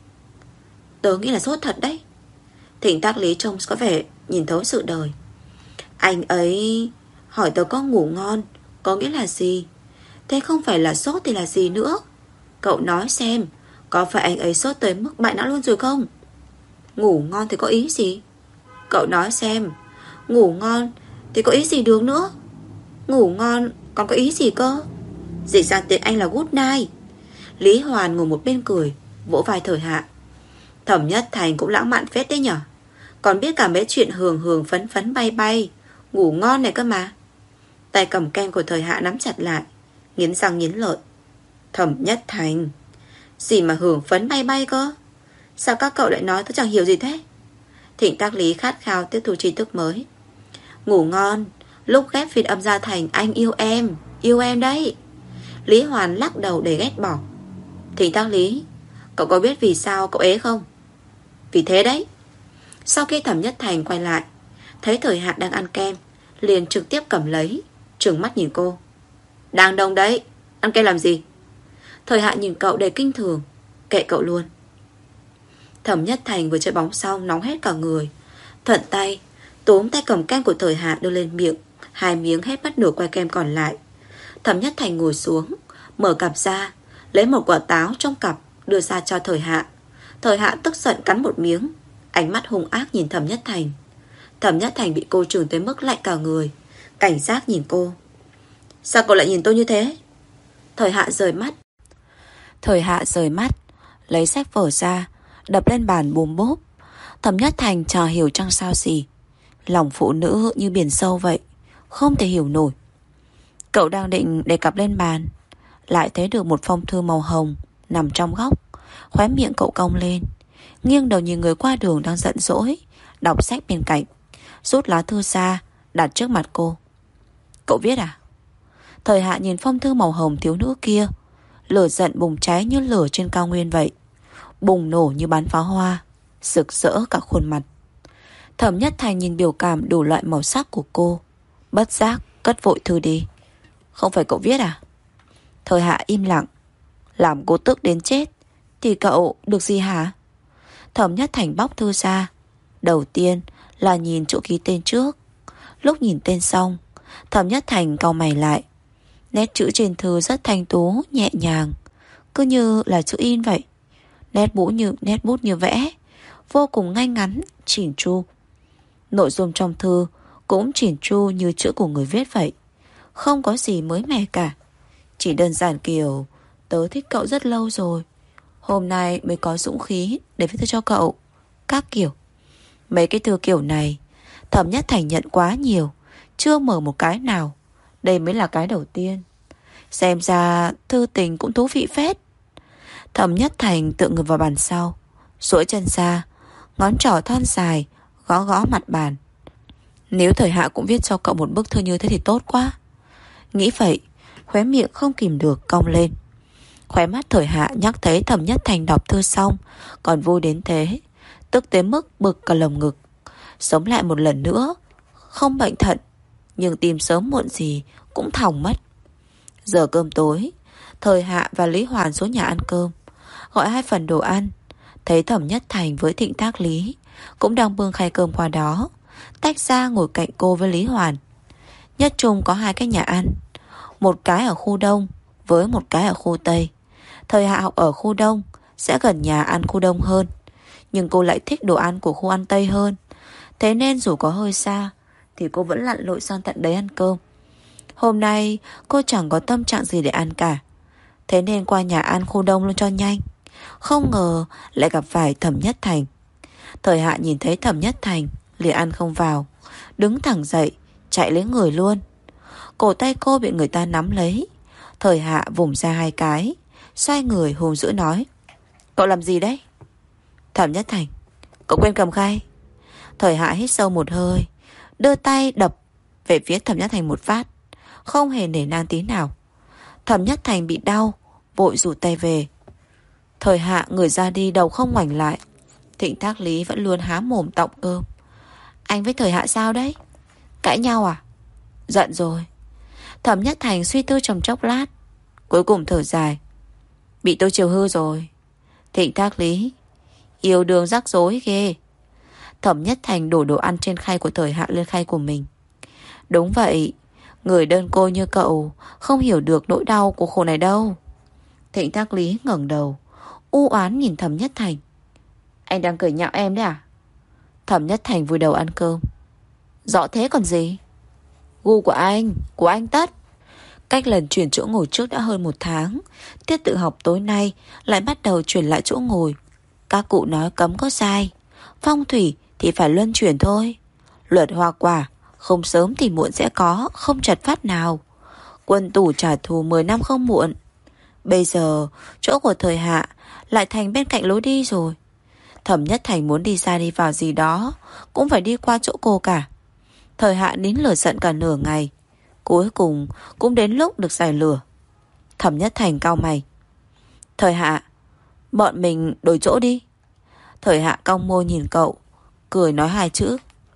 Tớ nghĩ là sốt thật đấy. Thịnh Thác Lý trông có vẻ nhìn thấu sự đời. Anh ấy hỏi tớ có ngủ ngon có nghĩa là gì? Thế không phải là sốt thì là gì nữa? Cậu nói xem, có phải anh ấy sốt tới mức bại não luôn rồi không? Ngủ ngon thì có ý gì? Cậu nói xem, ngủ ngon thì có ý gì được nữa? Ngủ ngon còn có ý gì cơ? Dịch sang tiếng Anh là good night. Lý Hoàn ngồi một bên cười, vỗ vai Thời Hạ. Thẩm Nhất Thành cũng lãng mạn phết đấy nhở. Còn biết cả mấy chuyện hường hường phấn phấn bay bay, ngủ ngon này cơ mà. Tay cầm kem của Thời Hạ nắm chặt lại, nghiến răng nghiến lợi. Thẩm Nhất Thành, gì mà hưởng phấn bay bay cơ? Sao các cậu lại nói tôi chẳng hiểu gì thế? Thịnh Thác Lý khát khao tiếp thu tri thức mới. Ngủ ngon, lúc ghép phiên âm ra thành anh yêu em, yêu em đấy. Lý Hoàn lắc đầu để ghét bỏ. Thịnh Thác Lý, cậu có biết vì sao cậu ế không? Vì thế đấy. Sau khi Thẩm Nhất Thành quay lại, thấy Thời Hạ đang ăn kem, liền trực tiếp cầm lấy, trừng mắt nhìn cô. Đang đông đấy, ăn kem làm gì? Thời Hạ nhìn cậu đầy kinh thường. Kệ cậu luôn. Thẩm Nhất Thành vừa chơi bóng xong nóng hết cả người, thuận tay túm tay cầm kem của Thời Hạ đưa lên miệng, hai miếng hết mất nửa que kem còn lại. Thẩm Nhất Thành ngồi xuống, mở cặp ra, lấy một quả táo trong cặp đưa ra cho Thời Hạ. Thời Hạ tức giận cắn một miếng, ánh mắt hung ác nhìn Thẩm Nhất Thành. Thẩm Nhất Thành bị cô trừng tới mức lạnh cả người, cảnh giác nhìn cô. Sao cậu lại nhìn tôi như thế? Thời Hạ rời mắt. Thời Hạ rời mắt, lấy sách vở ra, đập lên bàn bùm bốp. Thẩm Nhất Thành chả hiểu chăng sao gì. Lòng phụ nữ như biển sâu vậy, không thể hiểu nổi. Cậu đang định đề cập lên bàn, lại thấy được một phong thư màu hồng nằm trong góc. Khóe miệng cậu cong lên, nghiêng đầu nhìn người qua đường đang giận dỗi đọc sách bên cạnh, rút lá thư ra đặt trước mặt cô. Cậu viết à? Thời Hạ nhìn phong thư màu hồng thiếu nữ kia, lửa giận bùng cháy như lửa trên cao nguyên vậy, bùng nổ như bắn pháo hoa, rực rỡ cả khuôn mặt. Thẩm Nhất Thành nhìn biểu cảm đủ loại màu sắc của cô, bất giác cất vội thư đi. Không phải cậu viết à? Thời Hạ im lặng. Làm cô tức đến chết thì cậu được gì hả? Thẩm Nhất Thành bóc thư ra. Đầu tiên là nhìn chữ ký tên trước. Lúc nhìn tên xong, Thẩm Nhất Thành cau mày lại. Nét chữ trên thư rất thanh tú, nhẹ nhàng, cứ như là chữ in vậy. Nét bút như nét bút như vẽ, vô cùng ngay ngắn, chỉn chu. Nội dung trong thư cũng chỉn chu như chữ của người viết vậy. Không có gì mới mẻ cả. Chỉ đơn giản kiểu: tớ thích cậu rất lâu rồi, hôm nay mới có dũng khí để viết thư cho cậu. Các kiểu. Mấy cái thư kiểu này Thẩm Nhất Thành nhận quá nhiều, chưa mở một cái nào. Đây mới là cái đầu tiên. Xem ra thư tình cũng thú vị phết. Thẩm Nhất Thành tựa người vào bàn sau, duỗi chân ra, ngón trỏ thon dài gõ gõ mặt bàn. Nếu Thời Hạ cũng viết cho cậu một bức thư như thế thì tốt quá. Nghĩ vậy, khóe miệng không kìm được cong lên. Khóe mắt Thời Hạ nhắc thấy Thẩm Nhất Thành đọc thư xong còn vui đến thế, tức tới mức bực cả lồng ngực. Sống lại một lần nữa, không bệnh thận, nhưng tim sớm muộn gì cũng thòng mất. Giờ cơm tối, Thời Hạ và Lý Hoàn xuống nhà ăn cơm, gọi hai phần đồ ăn. Thấy Thẩm Nhất Thành với Thịnh Tác Lý cũng đang bưng khay cơm qua đó, tách ra ngồi cạnh cô với Lý Hoàn. Nhất Trung có hai cái nhà ăn, một cái ở khu Đông với một cái ở khu Tây. Thời Hạ học ở khu Đông, sẽ gần nhà ăn khu Đông hơn, nhưng cô lại thích đồ ăn của khu ăn Tây hơn. Thế nên dù có hơi xa thì cô vẫn lặn lội sang tận đấy ăn cơm. Hôm nay cô chẳng có tâm trạng gì để ăn cả, thế nên qua nhà ăn khu Đông luôn cho nhanh. Không ngờ lại gặp phải Thẩm Nhất Thành. Thời Hạ nhìn thấy Thẩm Nhất Thành liền ăn không vào, đứng thẳng dậy chạy lấy người luôn. Cổ tay cô bị người ta nắm lấy. Thời Hạ vùng ra hai cái, xoay người hùng dữ nói: cậu làm gì đấy? Thẩm Nhất Thành: cậu quên cầm khay. Thời Hạ hít sâu một hơi, đưa tay đập về phía Thẩm Nhất Thành một phát, không hề nể nang tí nào. Thẩm Nhất Thành bị đau, vội rụt tay về. Thời Hạ người ra đi đầu không ngoảnh lại. Thịnh Thác Lý vẫn luôn há mồm tọng cơm. Anh với Thời Hạ sao đấy? Cãi nhau à? Giận rồi. Thẩm Nhất Thành suy tư trong chốc lát, cuối cùng thở dài: bị tôi chiều hư rồi. Thịnh Thác Lý: yêu đương rắc rối ghê. Thẩm Nhất Thành đổ đồ ăn trên khay của Thời Hạ lên khay của mình. Đúng vậy, người đơn côi như cậu không hiểu được nỗi đau của khổ này đâu. Thịnh Thác Lý ngẩng đầu, u oán nhìn Thẩm Nhất Thành: anh đang cười nhạo em đấy à? Thẩm Nhất Thành vùi đầu ăn cơm: rõ thế còn gì. Gu của anh, của anh tất. Cách lần chuyển chỗ ngồi trước đã hơn một tháng, tiết tự học tối nay lại bắt đầu chuyển lại chỗ ngồi. Các cụ nói cấm có sai, phong thủy thì phải luân chuyển thôi. Luật hoa quả, không sớm thì muộn sẽ có, không chật phát nào. Quân tù trả thù mười năm không muộn. Bây giờ chỗ của Thời Hạ lại thành bên cạnh lối đi rồi. Thẩm Nhất Thành muốn đi ra đi vào gì đó cũng phải đi qua chỗ cô cả. Thời Hạ nín lửa giận cả nửa ngày, cuối cùng cũng đến lúc được giải lửa. Thẩm Nhất Thành cau mày: Thời Hạ, bọn mình đổi chỗ đi. Thời Hạ cong môi nhìn cậu, cười nói hai chữ: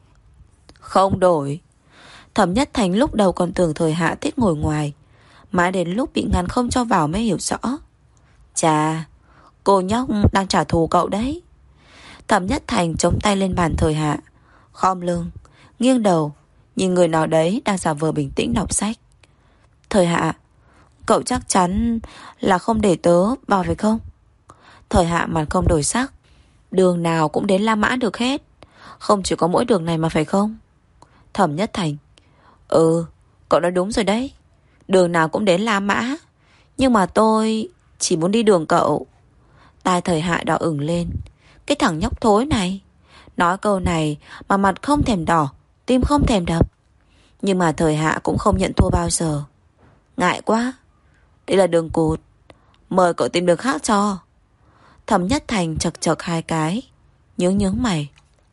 không đổi. Thẩm Nhất Thành lúc đầu còn tưởng Thời Hạ thích ngồi ngoài, mãi đến lúc bị ngăn không cho vào mới hiểu rõ. Chà, cô nhóc đang trả thù cậu đấy. Thẩm Nhất Thành chống tay lên bàn Thời Hạ, khom lưng, nghiêng đầu nhìn người nào đấy đang giả vờ bình tĩnh đọc sách. Thời Hạ, cậu chắc chắn là không để tớ vào phải không? Thời Hạ mặt không đổi sắc: đường nào cũng đến La Mã được hết, không chỉ có mỗi đường này mà phải không? Thẩm Nhất Thành: ừ, cậu nói đúng rồi đấy, đường nào cũng đến La Mã, nhưng mà tôi chỉ muốn đi đường cậu. Tai Thời Hạ đỏ ửng lên. Cái thằng nhóc thối này, nói câu này mà mặt không thèm đỏ, tim không thèm đập. Nhưng mà Thời Hạ cũng không nhận thua bao giờ. Ngại quá, đây là đường cụt, mời cậu tìm đường khác cho. Thẩm Nhất Thành chật chật hai cái, nhướng nhướng mày.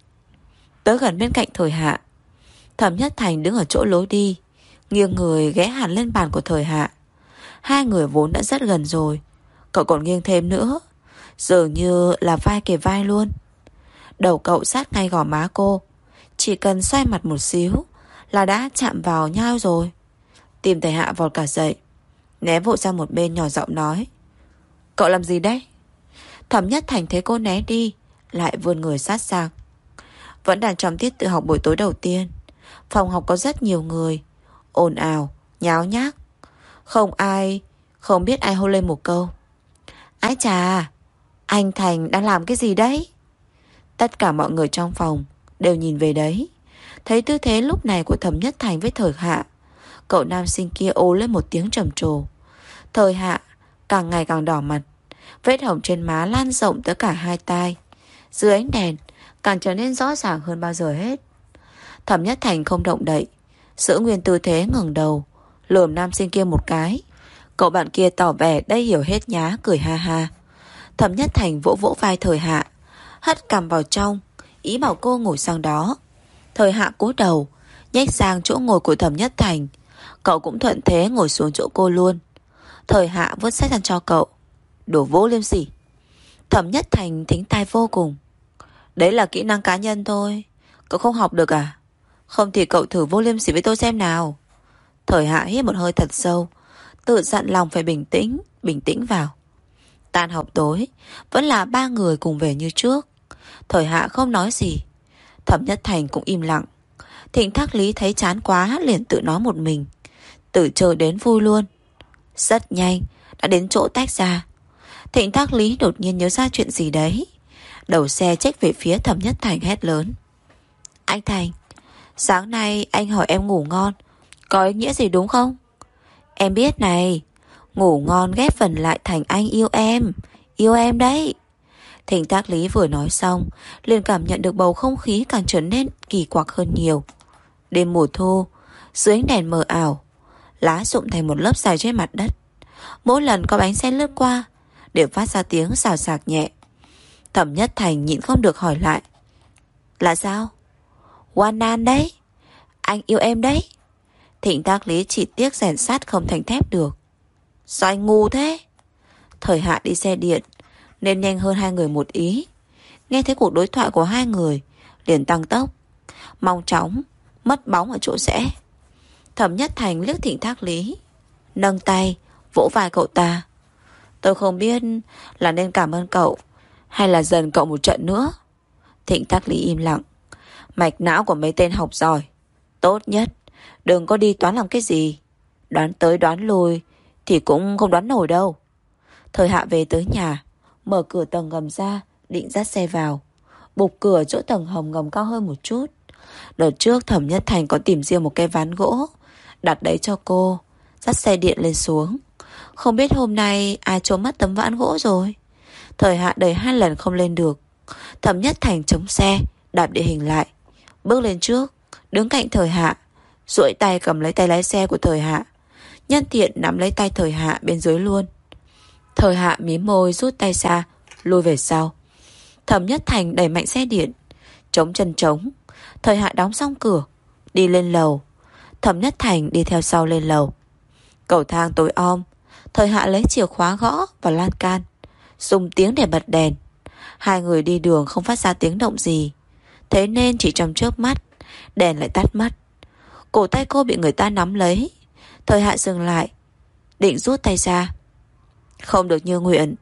Tới gần bên cạnh Thời Hạ. Thẩm Nhất Thành đứng ở chỗ lối đi, nghiêng người ghé hẳn lên bàn của Thời Hạ. Hai người vốn đã rất gần rồi, cậu còn nghiêng thêm nữa, dường như là vai kề vai luôn. Đầu cậu sát ngay gò má cô, chỉ cần xoay mặt một xíu là đã chạm vào nhau rồi. Tim Thời Hạ vọt cả dậy, né vội sang một bên nhỏ giọng nói: cậu làm gì đấy? Thẩm Nhất Thành thấy cô né đi, lại vươn người sát sang. Vẫn đang trong tiết tự học buổi tối đầu tiên, phòng học có rất nhiều người, ồn ào, nháo nhác. Không ai không biết ai hô lên một câu: ái chà, Anh Thành đang làm cái gì đấy? Tất cả mọi người trong phòng đều nhìn về đấy. Thấy tư thế lúc này của Thẩm Nhất Thành với Thời Hạ, cậu nam sinh kia ồ lên một tiếng trầm trồ. Thời Hạ càng ngày càng đỏ mặt, vết hồng trên má lan rộng tới cả hai tai. Dưới ánh đèn càng trở nên rõ ràng hơn bao giờ hết. Thẩm Nhất Thành không động đậy, giữ nguyên tư thế ngẩng đầu, lườm nam sinh kia một cái. Cậu bạn kia tỏ vẻ đây hiểu hết nhá, cười ha ha. Thẩm Nhất Thành vỗ vỗ vai Thời Hạ, hất cằm vào trong, ý bảo cô ngồi sang đó. Thời Hạ cúi đầu, nhếch sang chỗ ngồi của Thẩm Nhất Thành. Cậu cũng thuận thế ngồi xuống chỗ cô luôn. Thời Hạ vứt sách sang cho cậu. Đồ vô liêm sỉ. Thẩm Nhất Thành thính tai vô cùng. Đấy là kỹ năng cá nhân thôi, cậu không học được à? Không thì cậu thử vô liêm sỉ với tôi xem nào. Thời Hạ hít một hơi thật sâu, tự dặn lòng phải bình tĩnh, bình tĩnh vào. Tan học tối, vẫn là ba người cùng về như trước. Thời Hạ không nói gì, Thẩm Nhất Thành cũng im lặng. Thịnh Thác Lý thấy chán quá liền tự nói một mình, từ chơi đến vui luôn. Rất nhanh đã đến chỗ tách ra. Thịnh Thác Lý đột nhiên nhớ ra chuyện gì đấy, đầu xe chếch về phía Thẩm Nhất Thành hét lớn. Anh Thành, sáng nay anh hỏi em ngủ ngon, có ý nghĩa gì đúng không? Em biết này, ngủ ngon ghép phần lại thành anh yêu em, yêu em đấy. Thịnh Thác Lý vừa nói xong, liền cảm nhận được bầu không khí càng trở nên kỳ quặc hơn nhiều. Đêm mùa thu, dưới ánh đèn mờ ảo, lá rụng thành một lớp dài trên mặt đất. Mỗi lần có bánh xe lướt qua đều phát ra tiếng xào xạc nhẹ. Thẩm Nhất Thành nhịn không được hỏi lại. Là sao? Wanan đấy, anh yêu em đấy. Thịnh Thác Lý chỉ tiếc rèn sắt không thành thép được. Sao anh ngu thế? Thời Hạ đi xe điện nên nhanh hơn hai người một ý. Nghe thấy cuộc đối thoại của hai người liền tăng tốc, mau chóng mất bóng ở chỗ rẽ. Thẩm Nhất Thành liếc Thịnh Thác Lý, nâng tay vỗ vai cậu ta. Tôi không biết là nên cảm ơn cậu hay là dần cậu một trận nữa. Thịnh Thác Lý im lặng. Mạch não của mấy tên học giỏi, tốt nhất đừng có đi toán làm cái gì. Đoán tới đoán lui thì cũng không đoán nổi đâu. Thời Hạ về tới nhà, mở cửa tầng ngầm ra, định dắt xe vào. Bục cửa chỗ tầng hầm ngầm cao hơn một chút. Đợt trước Thẩm Nhất Thành có tìm riêng một cái ván gỗ, đặt đấy cho cô, dắt xe điện lên xuống. Không biết hôm nay ai trốn mất tấm ván gỗ rồi. Thời Hạ đẩy hai lần không lên được. Thẩm Nhất Thành chống xe, đạp địa hình lại, bước lên trước, đứng cạnh Thời Hạ, duỗi tay cầm lấy tay lái xe của Thời Hạ, nhân tiện nắm lấy tay Thời Hạ bên dưới luôn. Thời Hạ mím môi rút tay ra, lùi về sau. Thẩm Nhất Thành đẩy mạnh xe điện, chống chân trống. Thời Hạ đóng xong cửa, đi lên lầu. Thẩm Nhất Thành đi theo sau lên lầu. Cầu thang tối om. Thời Hạ lấy chìa khóa gõ vào lan can, dùng tiếng để bật đèn. Hai người đi đường không phát ra tiếng động gì, thế nên chỉ trong chớp mắt đèn lại tắt mất. Cổ tay cô bị người ta nắm lấy. Thời Hạ dừng lại, định rút tay ra. Không được như nguyện.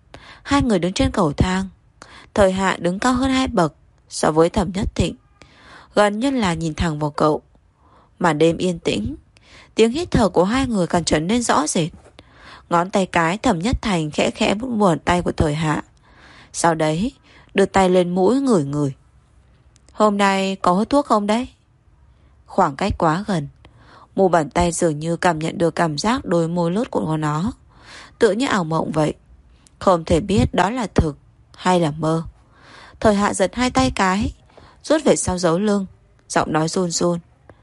Hai người đứng trên cầu thang. Thời Hạ đứng cao hơn hai bậc so với Thẩm Nhất Thịnh, gần như là nhìn thẳng vào cậu. Màn đêm yên tĩnh, tiếng hít thở của hai người càng trở nên rõ rệt. Ngón tay cái Thẩm Nhất Thành khẽ khẽ vuốt buồn tay của Thời Hạ, sau đấy đưa tay lên mũi ngửi ngửi. Hôm nay có hút thuốc không đấy? Khoảng cách quá gần, mu bàn tay dường như cảm nhận được cảm giác đôi môi lướt của nó, tự như ảo mộng vậy. Không thể biết đó là thực hay là mơ. Thời Hạ giật hai tay cái, rút về sau giấu lưng, giọng nói run run.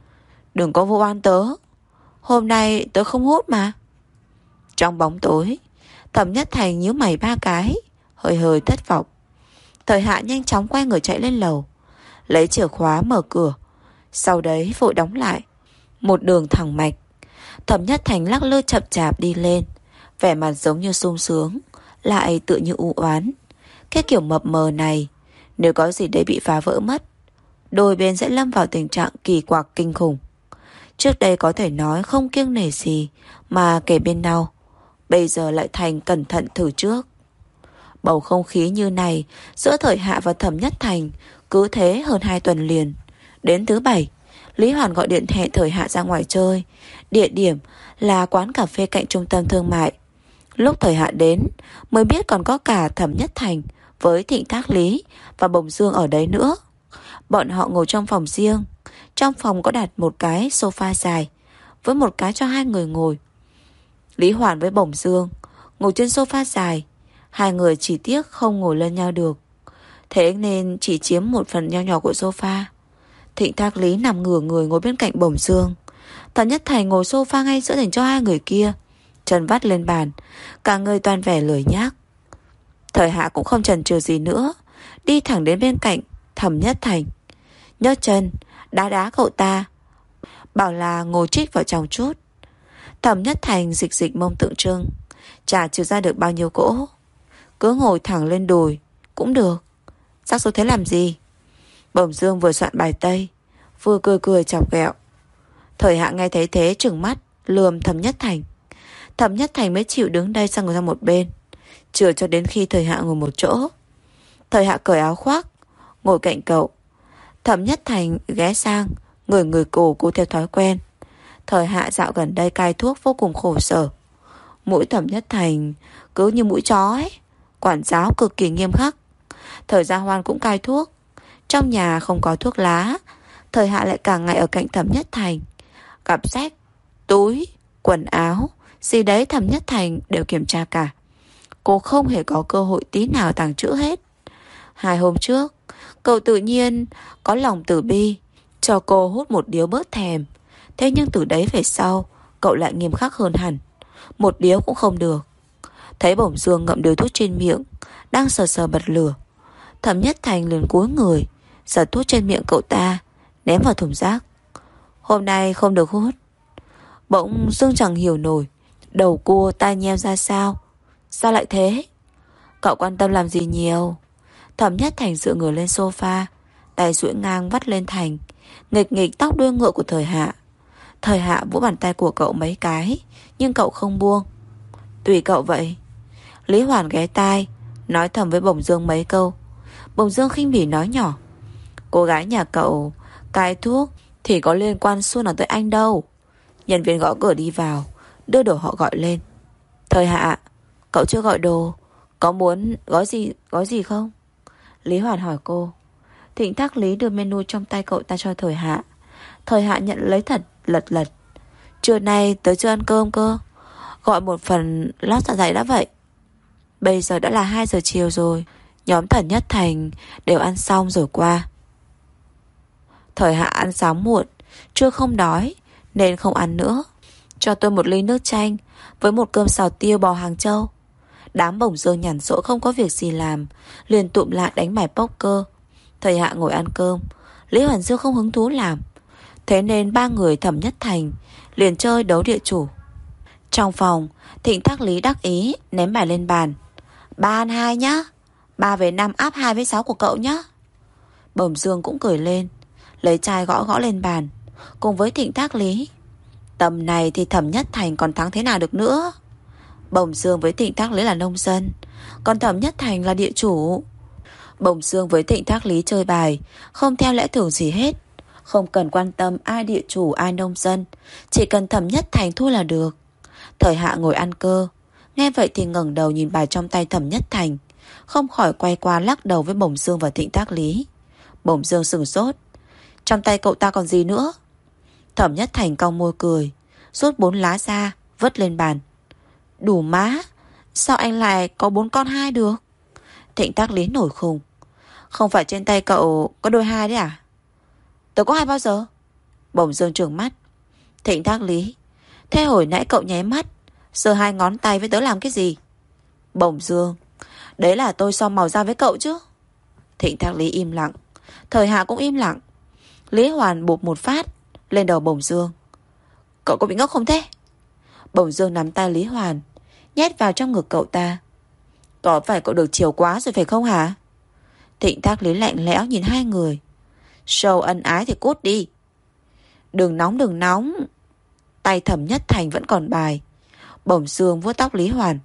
Đừng có vô oan tớ, hôm nay tớ không hút mà. Trong bóng tối, Thẩm Nhất Thành nhíu mày ba cái, hơi hơi thất vọng. Thời Hạ nhanh chóng quay người chạy lên lầu, lấy chìa khóa mở cửa, sau đấy vội đóng lại. Một đường thẳng mạch. Thẩm Nhất Thành lắc lư chậm chạp đi lên, vẻ mặt giống như sung sướng, lại tự như u oán. Cái kiểu mập mờ này, nếu có gì đấy bị phá vỡ mất, đôi bên sẽ lâm vào tình trạng kỳ quặc kinh khủng. Trước đây có thể nói không kiêng nể gì mà kề bên nhau, bây giờ lại thành cẩn thận thử trước. Bầu không khí như này giữa Thời Hạ và Thẩm Nhất Thành cứ thế hơn hai tuần liền. Đến thứ bảy, Lý Hoàn gọi điện hẹn Thời Hạ ra ngoài chơi. Địa điểm là quán cà phê cạnh trung tâm thương mại. Lúc Thời Hạ đến mới biết còn có cả Thẩm Nhất Thành với Thịnh Thác Lý và Bồng Dương ở đấy nữa. Bọn họ ngồi trong phòng riêng. Trong phòng có đặt một cái sofa dài với một cái cho hai người ngồi. Lý Hoàn với Bồng Dương ngồi trên sofa dài. Hai người chỉ tiếc không ngồi lên nhau được, thế nên chỉ chiếm một phần nho nhỏ của sofa. Thịnh Thác Lý nằm ngửa người ngồi bên cạnh Bồng Dương. Thẩm Nhất Thành ngồi sofa ngay giữa dành cho hai người kia, chân vắt lên bàn, cả người toàn vẻ lười nhác. Thời Hạ cũng không chần chừ gì nữa, đi thẳng đến bên cạnh Thẩm Nhất Thành, nhấc chân đá đá cậu ta, bảo là ngồi trích vào trong chút. Thẩm Nhất Thành dịch dịch mông tượng trưng, chả chịu ra được bao nhiêu cỗ, cứ ngồi thẳng lên đùi cũng được. Xác số thế làm gì? Bồng Dương vừa soạn bài tây, vừa cười cười chọc ghẹo. Thời Hạ nghe thấy thế trừng mắt lườm Thẩm Nhất Thành. Thẩm Nhất Thành mới chịu đứng đây sang ngồi sang một bên, chừa cho đến khi Thời Hạ ngồi một chỗ. Thời Hạ cởi áo khoác ngồi cạnh cậu. Thẩm Nhất Thành ghé sang ngửi người cổ cô theo thói quen. Thời Hạ dạo gần đây cai thuốc vô cùng khổ sở. Mũi Thẩm Nhất Thành cứ như mũi chó ấy, quản giáo cực kỳ nghiêm khắc. Thời Gia Hoan cũng cai thuốc. Trong nhà không có thuốc lá, Thời Hạ lại càng ngày ở cạnh Thẩm Nhất Thành. Cặp sách, túi, quần áo gì đấy Thẩm Nhất Thành đều kiểm tra cả. Cô không hề có cơ hội tí nào tàng trữ hết. Hai hôm trước, cậu tự nhiên có lòng từ bi cho cô hút một điếu bớt thèm. Thế nhưng từ đấy về sau, cậu lại nghiêm khắc hơn hẳn, một điếu cũng không được. Thấy Bồng Dương ngậm điếu thuốc trên miệng, đang sờ sờ bật lửa, Thẩm Nhất Thành liền cúi người giật thuốc trên miệng cậu ta, ném vào thùng rác. Hôm nay không được hút. Bỗng Dương chẳng hiểu nổi, đầu cua tai nheo ra sao. Sao lại thế? Cậu quan tâm làm gì nhiều? Thẩm Nhất Thành dựa người lên sofa, tay duỗi ngang vắt lên thành, nghịch nghịch tóc đuôi ngựa của Thời Hạ. Thời Hạ vỗ bàn tay của cậu mấy cái, nhưng cậu không buông. Tùy cậu vậy. Lý Hoàn ghé tai, nói thầm với Bồng Dương mấy câu. Bồng Dương khinh bỉ nói nhỏ, cô gái nhà cậu cai thuốc thì có liên quan xu nào tới anh đâu. Nhân viên gõ cửa đi vào, đưa đồ họ gọi lên. Thời Hạ, cậu chưa gọi đồ, có muốn gói gì gói gì không? Lý Hoàn hỏi cô. Thịnh Thác Lý đưa menu trong tay cậu ta cho Thời Hạ. Thời Hạ nhận lấy thật lật lật. Trưa nay tới chưa ăn cơm cơ, gọi một phần lót dạ dày đã vậy. Bây giờ đã là hai giờ chiều rồi, nhóm Thẩm Nhất Thành đều ăn xong rồi qua. Thời Hạ ăn sáng muộn, trưa không đói nên không ăn nữa. Cho tôi một ly nước chanh với một cơm xào tiêu bò Hàng Châu. Đám Bồng Dương nhàn rỗi không có việc gì làm, liền tụm lại đánh bài poker. Thời Hạ ngồi ăn cơm, Lý Hoàn Dương không hứng thú làm, thế nên ba người Thẩm Nhất Thành liền chơi đấu địa chủ. Trong phòng, Thịnh Thác Lý đắc ý ném bài lên bàn. Ba ăn hai nhá, ba về năm áp hai với sáu của cậu nhá. Bồng Dương cũng cười lên, lấy chai gõ gõ lên bàn cùng với Thịnh Thác Lý. Tầm này thì Thẩm Nhất Thành còn thắng thế nào được nữa. Bồng Dương với Thịnh Thác Lý là nông dân, còn Thẩm Nhất Thành là địa chủ. Bồng Dương với Thịnh Thác Lý chơi bài không theo lẽ thường gì hết, không cần quan tâm ai địa chủ ai nông dân, chỉ cần Thẩm Nhất Thành thua là được. Thời Hạ ngồi ăn cơ, nghe vậy thì ngẩng đầu nhìn bài trong tay Thẩm Nhất Thành, không khỏi quay qua lắc đầu với Bồng Dương và Thịnh Thác Lý. Bồng Dương sửng sốt, trong tay cậu ta còn gì nữa? Thẩm Nhất Thành cong môi cười, rút bốn lá ra vứt lên bàn. Đủ má, sao anh lại có bốn con hai được? Thịnh Thác Lý nổi khùng. Không phải trên tay cậu có đôi hai đấy à? Tớ có hai bao giờ? Bồng Dương trừng mắt. Thịnh Thác Lý, thế hồi nãy cậu nháy mắt giơ hai ngón tay với tớ làm cái gì? Bồng Dương, đấy là tôi so màu da với cậu chứ. Thịnh Thác Lý im lặng, Thời Hạ cũng im lặng. Lý Hoàn bụp một phát lên đầu Bồng Dương. Cậu có bị ngốc không thế? Bồng Dương nắm tay Lý Hoàn, nhét vào trong ngực cậu ta. Có phải cậu được chiều quá rồi phải không hả? Thịnh Thác Lý lạnh lẽo nhìn hai người. Show ân ái thì cút đi. Đừng nóng đừng nóng. Tay Thẩm Nhất Thành vẫn còn bài. Bồng Dương vuốt tóc Lý Hoàn.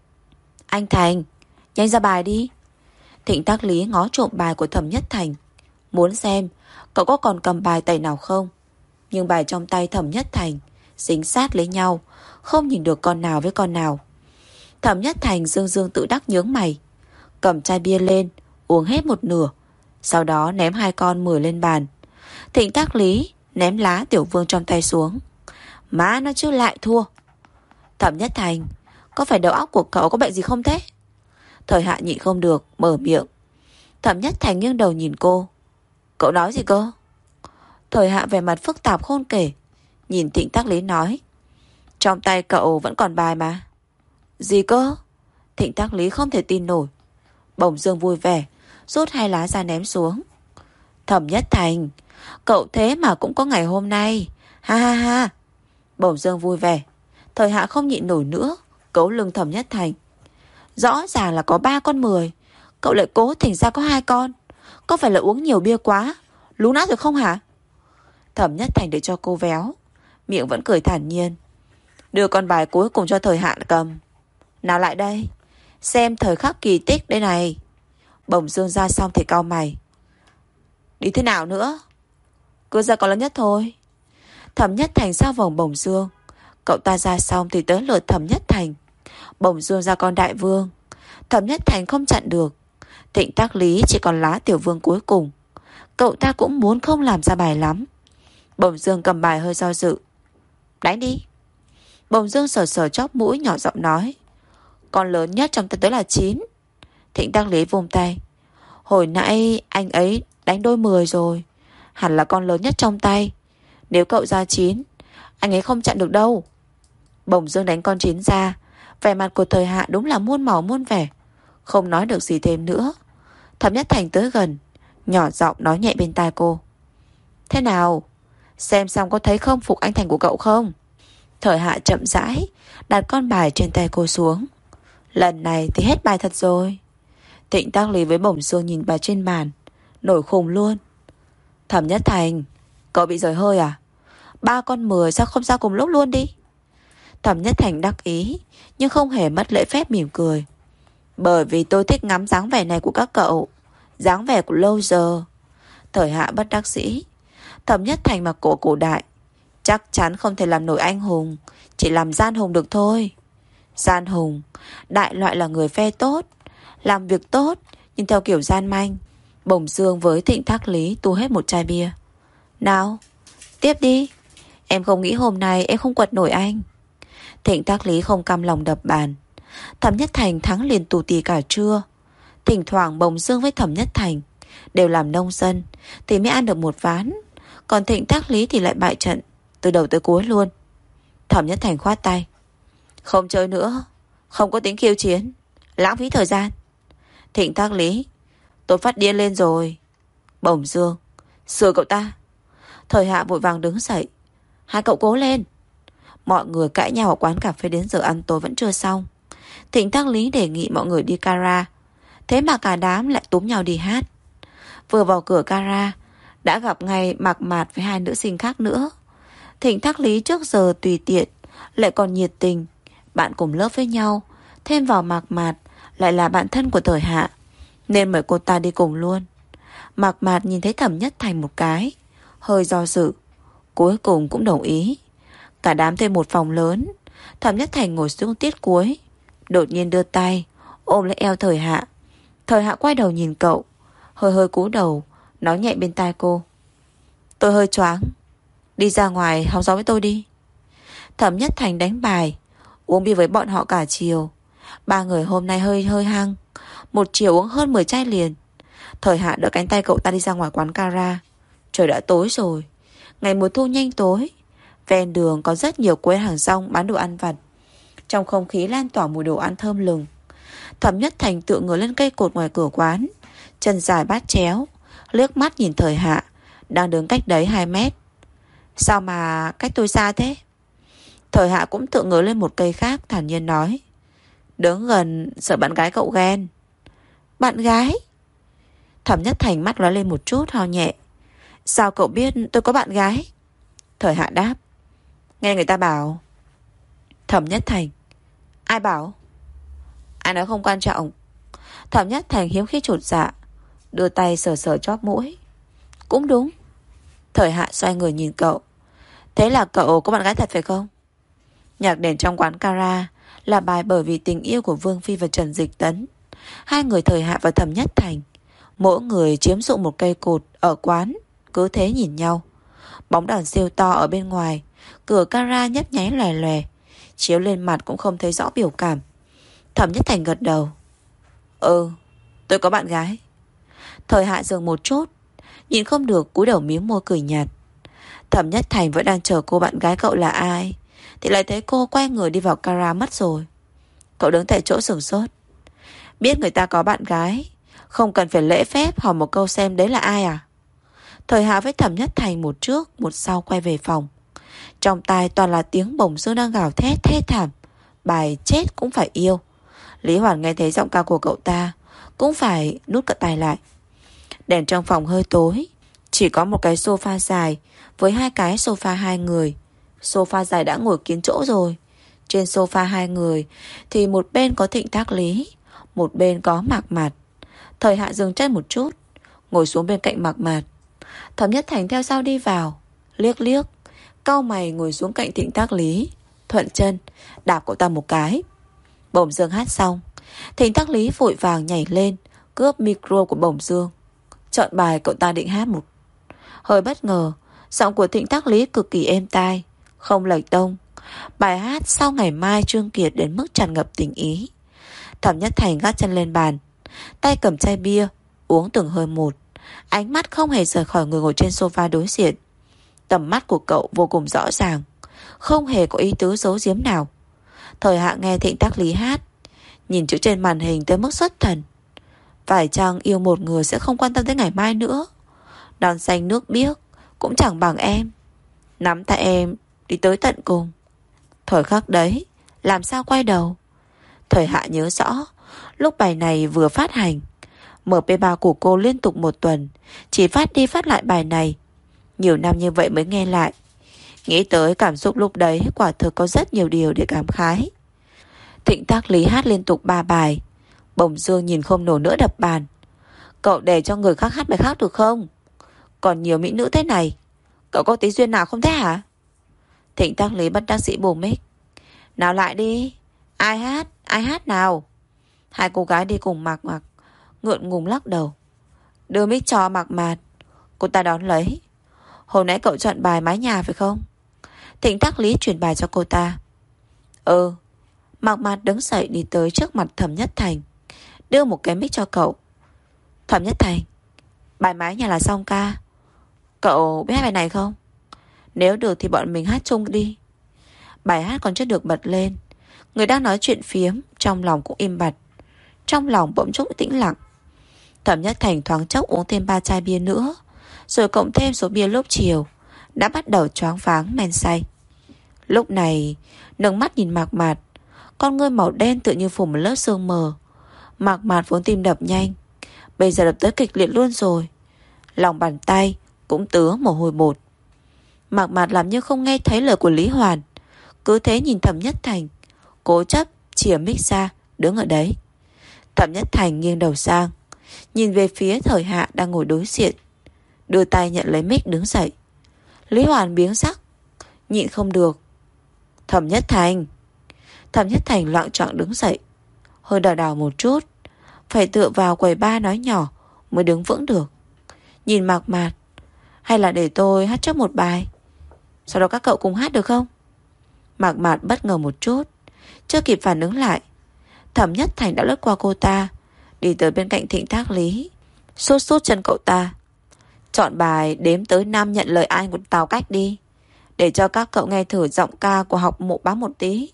Anh Thành, nhanh ra bài đi. Thịnh Thác Lý ngó trộm bài của Thẩm Nhất Thành, muốn xem cậu có còn cầm bài tẩy nào không. Nhưng bài trong tay Thẩm Nhất Thành dính sát lấy nhau, không nhìn được con nào với con nào. Thẩm Nhất Thành dương dương tự đắc nhướng mày, cầm chai bia lên, uống hết một nửa, sau đó ném hai con mười lên bàn. Thịnh Tác Lý ném lá tiểu vương trong tay xuống. Má nó chứ lại thua. Thẩm Nhất Thành, có phải đầu óc của cậu có bệnh gì không thế? Thời Hạ nhịn không được, mở miệng. Thẩm Nhất Thành nghiêng đầu nhìn cô. Cậu nói gì cơ? Thời Hạ vẻ mặt phức tạp khôn kể, nhìn Thịnh Tác Lý nói. Trong tay cậu vẫn còn bài mà. Gì cơ? Thịnh Tác Lý không thể tin nổi. Bổng Dương vui vẻ, rút hai lá ra ném xuống. Thẩm Nhất Thành, cậu thế mà cũng có ngày hôm nay. Ha ha ha. Bổng Dương vui vẻ. Thời Hạ không nhịn nổi nữa, cấu lưng Thẩm Nhất Thành. Rõ ràng là có ba con mười, cậu lại cố tình ra có hai con. Có phải là uống nhiều bia quá, lú nát rồi không hả? Thẩm Nhất Thành để cho cô véo, miệng vẫn cười thản nhiên. Đưa con bài cuối cùng cho Thời Hạ cầm. Nào lại đây, xem thời khắc kỳ tích đây này. Bổng Dương ra xong thì cau mày. Đi thế nào nữa? Cứ ra con lớn nhất thôi. Thẩm Nhất Thành sao vòng Bổng Dương. Cậu ta ra xong thì tới lượt Thẩm Nhất Thành. Bổng Dương ra con đại vương. Thẩm Nhất Thành không chặn được. Thịnh Tác Lý chỉ còn lá tiểu vương cuối cùng. Cậu ta cũng muốn không làm ra bài lắm. Bổng Dương cầm bài hơi do dự. Đánh đi. Bổng Dương sờ sờ chóp mũi nhỏ giọng nói. Con lớn nhất trong tay tới là chín. Thịnh Tác Lý vung tay. Hồi nãy anh ấy đánh đôi mười rồi, hẳn là con lớn nhất trong tay. Nếu cậu ra chín, anh ấy không chặn được đâu. Bổng Dương đánh con chín ra. Vẻ mặt của Thời Hạ đúng là muôn màu muôn vẻ, không nói được gì thêm nữa. Thẩm Nhất Thành tới gần, nhỏ giọng nói nhẹ bên tai cô. Thế nào? Xem xong có thấy không phục anh Thành của cậu không? Thời Hạ chậm rãi đặt con bài trên tay cô xuống. Lần này thì hết bài thật rồi. Thịnh Tác Lý với Bổng Dương nhìn bài trên bàn, nổi khùng luôn. Thẩm Nhất Thành, cậu bị rời hơi à? Ba con mười sao không ra cùng lúc luôn đi? Thẩm Nhất Thành đắc ý, nhưng không hề mất lễ phép mỉm cười. Bởi vì tôi thích ngắm dáng vẻ này của các cậu, dáng vẻ của lâu giờ. Thời Hạ bất đắc dĩ. Thẩm Nhất Thành mặc cổ cổ đại, chắc chắn không thể làm nổi anh hùng, chỉ làm gian hùng được thôi. Gian hùng, đại loại là người phe tốt, làm việc tốt, nhưng theo kiểu gian manh. Bổng Dương với Thịnh Tác Lý tu hết một chai bia. Nào, tiếp đi. Em không nghĩ hôm nay em không quật nổi anh. Thịnh Tác Lý không cam lòng đập bàn. Thẩm Nhất Thành thắng liền tù tì cả trưa. Thỉnh thoảng Bổng Dương với Thẩm Nhất Thành đều làm nông dân thì mới ăn được một ván, còn Thịnh Tác Lý thì lại bại trận từ đầu tới cuối luôn. Thẩm Nhất Thành khoát tay. Không chơi nữa, không có tính khiêu chiến, lãng phí thời gian. Thịnh Tác Lý, tôi phát điên lên rồi. Bổng Dương, sửa cậu ta. Thời Hạ vội vàng đứng dậy. Hai cậu cố lên. Mọi người cãi nhau ở quán cà phê đến giờ ăn tối vẫn chưa xong. Thịnh Tác Lý đề nghị mọi người đi kara, thế mà cả đám lại túm nhau đi hát. Vừa vào cửa kara đã gặp ngay Mạc Mạt với hai nữ sinh khác nữa. Thịnh Tác Lý trước giờ tùy tiện, lại còn nhiệt tình, bạn cùng lớp với nhau, thêm vào Mạc Mạt lại là bạn thân của Thời Hạ, nên mời cô ta đi cùng luôn. Mạc Mạt nhìn thấy Thẩm Nhất Thành một cái, hơi do dự, cuối cùng cũng đồng ý. Cả đám thuê một phòng lớn. Thẩm Nhất Thành ngồi xuống tiết cuối, đột nhiên đưa tay ôm lấy eo Thời Hạ. Thời Hạ quay đầu nhìn cậu, hơi hơi cúi đầu, nói nhẹ bên tai cô. Tôi hơi choáng, đi ra ngoài hóng gió với tôi đi. Thẩm Nhất Thành đánh bài, uống bia với bọn họ cả chiều. Ba người hôm nay hơi hơi hăng, một chiều uống hơn mười chai liền. Thời Hạ đỡ cánh tay cậu ta đi ra ngoài quán kara. Trời đã tối rồi, ngày mùa thu nhanh tối. Ven đường có rất nhiều quầy hàng rong bán đồ ăn vặt, trong không khí lan tỏa mùi đồ ăn thơm lừng. Thẩm Nhất Thành tựa người lên cây cột ngoài cửa quán, chân dài bát chéo, liếc mắt nhìn Thời Hạ đang đứng cách đấy hai mét. Sao mà cách tôi xa thế? Thời Hạ cũng tựa người lên một cây khác, thản nhiên nói. Đứng gần sợ bạn gái cậu ghen. Bạn gái? Thẩm Nhất Thành mắt lóe lên một chút, ho nhẹ. Sao cậu biết tôi có bạn gái? Thời Hạ đáp. Nghe người ta bảo. Thẩm Nhất Thành. Ai bảo? Ai nói không quan trọng. Thẩm Nhất Thành hiếm khi chột dạ, đưa tay sờ sờ chóp mũi. Cũng đúng. Thời Hạ xoay người nhìn cậu. Thế là cậu có bạn gái thật phải không? Nhạc đèn trong quán Cara là bài Bởi Vì Tình Yêu của Vương Phi và Trần Dịch Tấn. Hai người Thời Hạ và Thẩm Nhất Thành mỗi người chiếm dụng một cây cột ở quán, cứ thế nhìn nhau. Bóng đèn siêu to ở bên ngoài, cửa Cara nhấp nháy lòe lòe, chiếu lên mặt cũng không thấy rõ biểu cảm. Thẩm Nhất Thành gật đầu. Ừ, tôi có bạn gái. Thời Hạ dừng một chút, nhìn không được cúi đầu mím môi cười nhạt. Thẩm Nhất Thành vẫn đang chờ cô bạn gái cậu là ai, thì lại thấy cô quay người đi vào Cara mất rồi. Cậu đứng tại chỗ sửng sốt. Biết người ta có bạn gái, không cần phải lễ phép hỏi một câu xem đấy là ai à? Thời Hạ với Thẩm Nhất Thành một trước một sau quay về phòng. Trong tai toàn là tiếng Bổng Dương đang gào thét thê thảm, bài chết cũng phải yêu. Lý Hoàn nghe thấy giọng ca của cậu ta cũng phải nút cận tai lại. Đèn trong phòng hơi tối, chỉ có một cái sofa dài với hai cái sofa hai người. Sofa dài đã ngồi kín chỗ rồi. Trên sofa hai người thì một bên có Thịnh Thác Lý, một bên có Mạc Mạt. Thời Hạ dừng chân một chút, ngồi xuống bên cạnh Mạc Mạt. Thẩm Nhất Thành theo sau đi vào, liếc liếc, cau mày ngồi xuống cạnh Thịnh Thác Lý, thuận chân đạp cậu ta một cái. Bổng Dương hát xong, Thịnh Thác Lý vội vàng nhảy lên, cướp micro của Bổng Dương. Chọn bài cậu ta định hát một. Hơi bất ngờ, giọng của Thịnh Thác Lý cực kỳ êm tai, không lệch tông. Bài hát Sau Ngày Mai Trương Kiệt đến mức tràn ngập tình ý. Thẩm Nhất Thành gác chân lên bàn, tay cầm chai bia, uống từng hơi một, ánh mắt không hề rời khỏi người ngồi trên sofa đối diện. Tầm mắt của cậu vô cùng rõ ràng, không hề có ý tứ giấu giếm nào. Thời Hạ nghe Thịnh Thác Lý hát, nhìn chữ trên màn hình tới mức xuất thần. Phải chăng yêu một người sẽ không quan tâm tới ngày mai nữa? Đòn xanh nước biếc cũng chẳng bằng em, nắm tay em đi tới tận cùng. Thời khắc đấy làm sao quay đầu? Thời Hạ nhớ rõ, lúc bài này vừa phát hành, em pê ba của cô liên tục một tuần chỉ phát đi phát lại bài này. Nhiều năm như vậy mới nghe lại. Nghĩ tới cảm xúc lúc đấy, quả thực có rất nhiều điều để cảm khái. Thịnh Thác Lý hát liên tục ba bài. Bổng Dương nhìn không nổi nữa đập bàn. Cậu để cho người khác hát bài khác được không? Còn nhiều mỹ nữ thế này, cậu có tí duyên nào không thế hả? Thịnh Thác Lý bất đắc dĩ bù mic. Nào lại đi, ai hát, ai hát nào? Hai cô gái đi cùng Mạc Mạc ngượng ngùng lắc đầu. Đưa mic cho Mạc Mạt. Cô ta đón lấy. Hồi nãy cậu chọn bài Mái Nhà phải không? Thịnh Thác Lý chuyển bài cho cô ta. Ừ. Mạc Mạt đứng dậy đi tới trước mặt Thẩm Nhất Thành, đưa một cái mic cho cậu. Thẩm Nhất Thành, bài Mái Nhà là song ca, cậu biết hát bài này không? Nếu được thì bọn mình hát chung đi. Bài hát còn chưa được bật lên, người đang nói chuyện phiếm trong lòng cũng im bặt. Trong lòng bỗng chốc tĩnh lặng. Thẩm Nhất Thành thoáng chốc uống thêm ba chai bia nữa, rồi cộng thêm số bia lúc chiều, đã bắt đầu choáng váng men say. Lúc này nước mắt nhìn Mạc Mạt, con ngươi màu đen tự như phủ một lớp sương mờ. Mạc Mạt vốn tim đập nhanh, bây giờ đập tới kịch liệt luôn rồi. Lòng bàn tay cũng tứa mồ hôi bột. Mạc Mạt làm như không nghe thấy lời của Lý Hoàn, cứ thế nhìn Thẩm Nhất Thành, cố chấp chìa mic ra, đứng ở đấy. Thẩm Nhất Thành nghiêng đầu sang, nhìn về phía Thời Hạ đang ngồi đối diện, đưa tay nhận lấy mic đứng dậy. Lý Hoàn biếng sắc, nhịn không được. Thẩm Nhất Thành. Thẩm Nhất Thành loạng choạng đứng dậy, hơi đảo đảo một chút, phải tựa vào quầy ba nói nhỏ mới đứng vững được. Nhìn Mạc Mạt, hay là để tôi hát trước một bài, sau đó các cậu cùng hát được không? Mạc Mạt bất ngờ một chút, chưa kịp phản ứng lại, Thẩm Nhất Thành đã lướt qua cô ta, đi tới bên cạnh Thịnh Thác Lý, sút sút chân cậu ta. Chọn bài đếm tới năm nhận lời anh của Tào Cách đi, để cho các cậu nghe thử giọng ca của Học Mộ Bá một tí.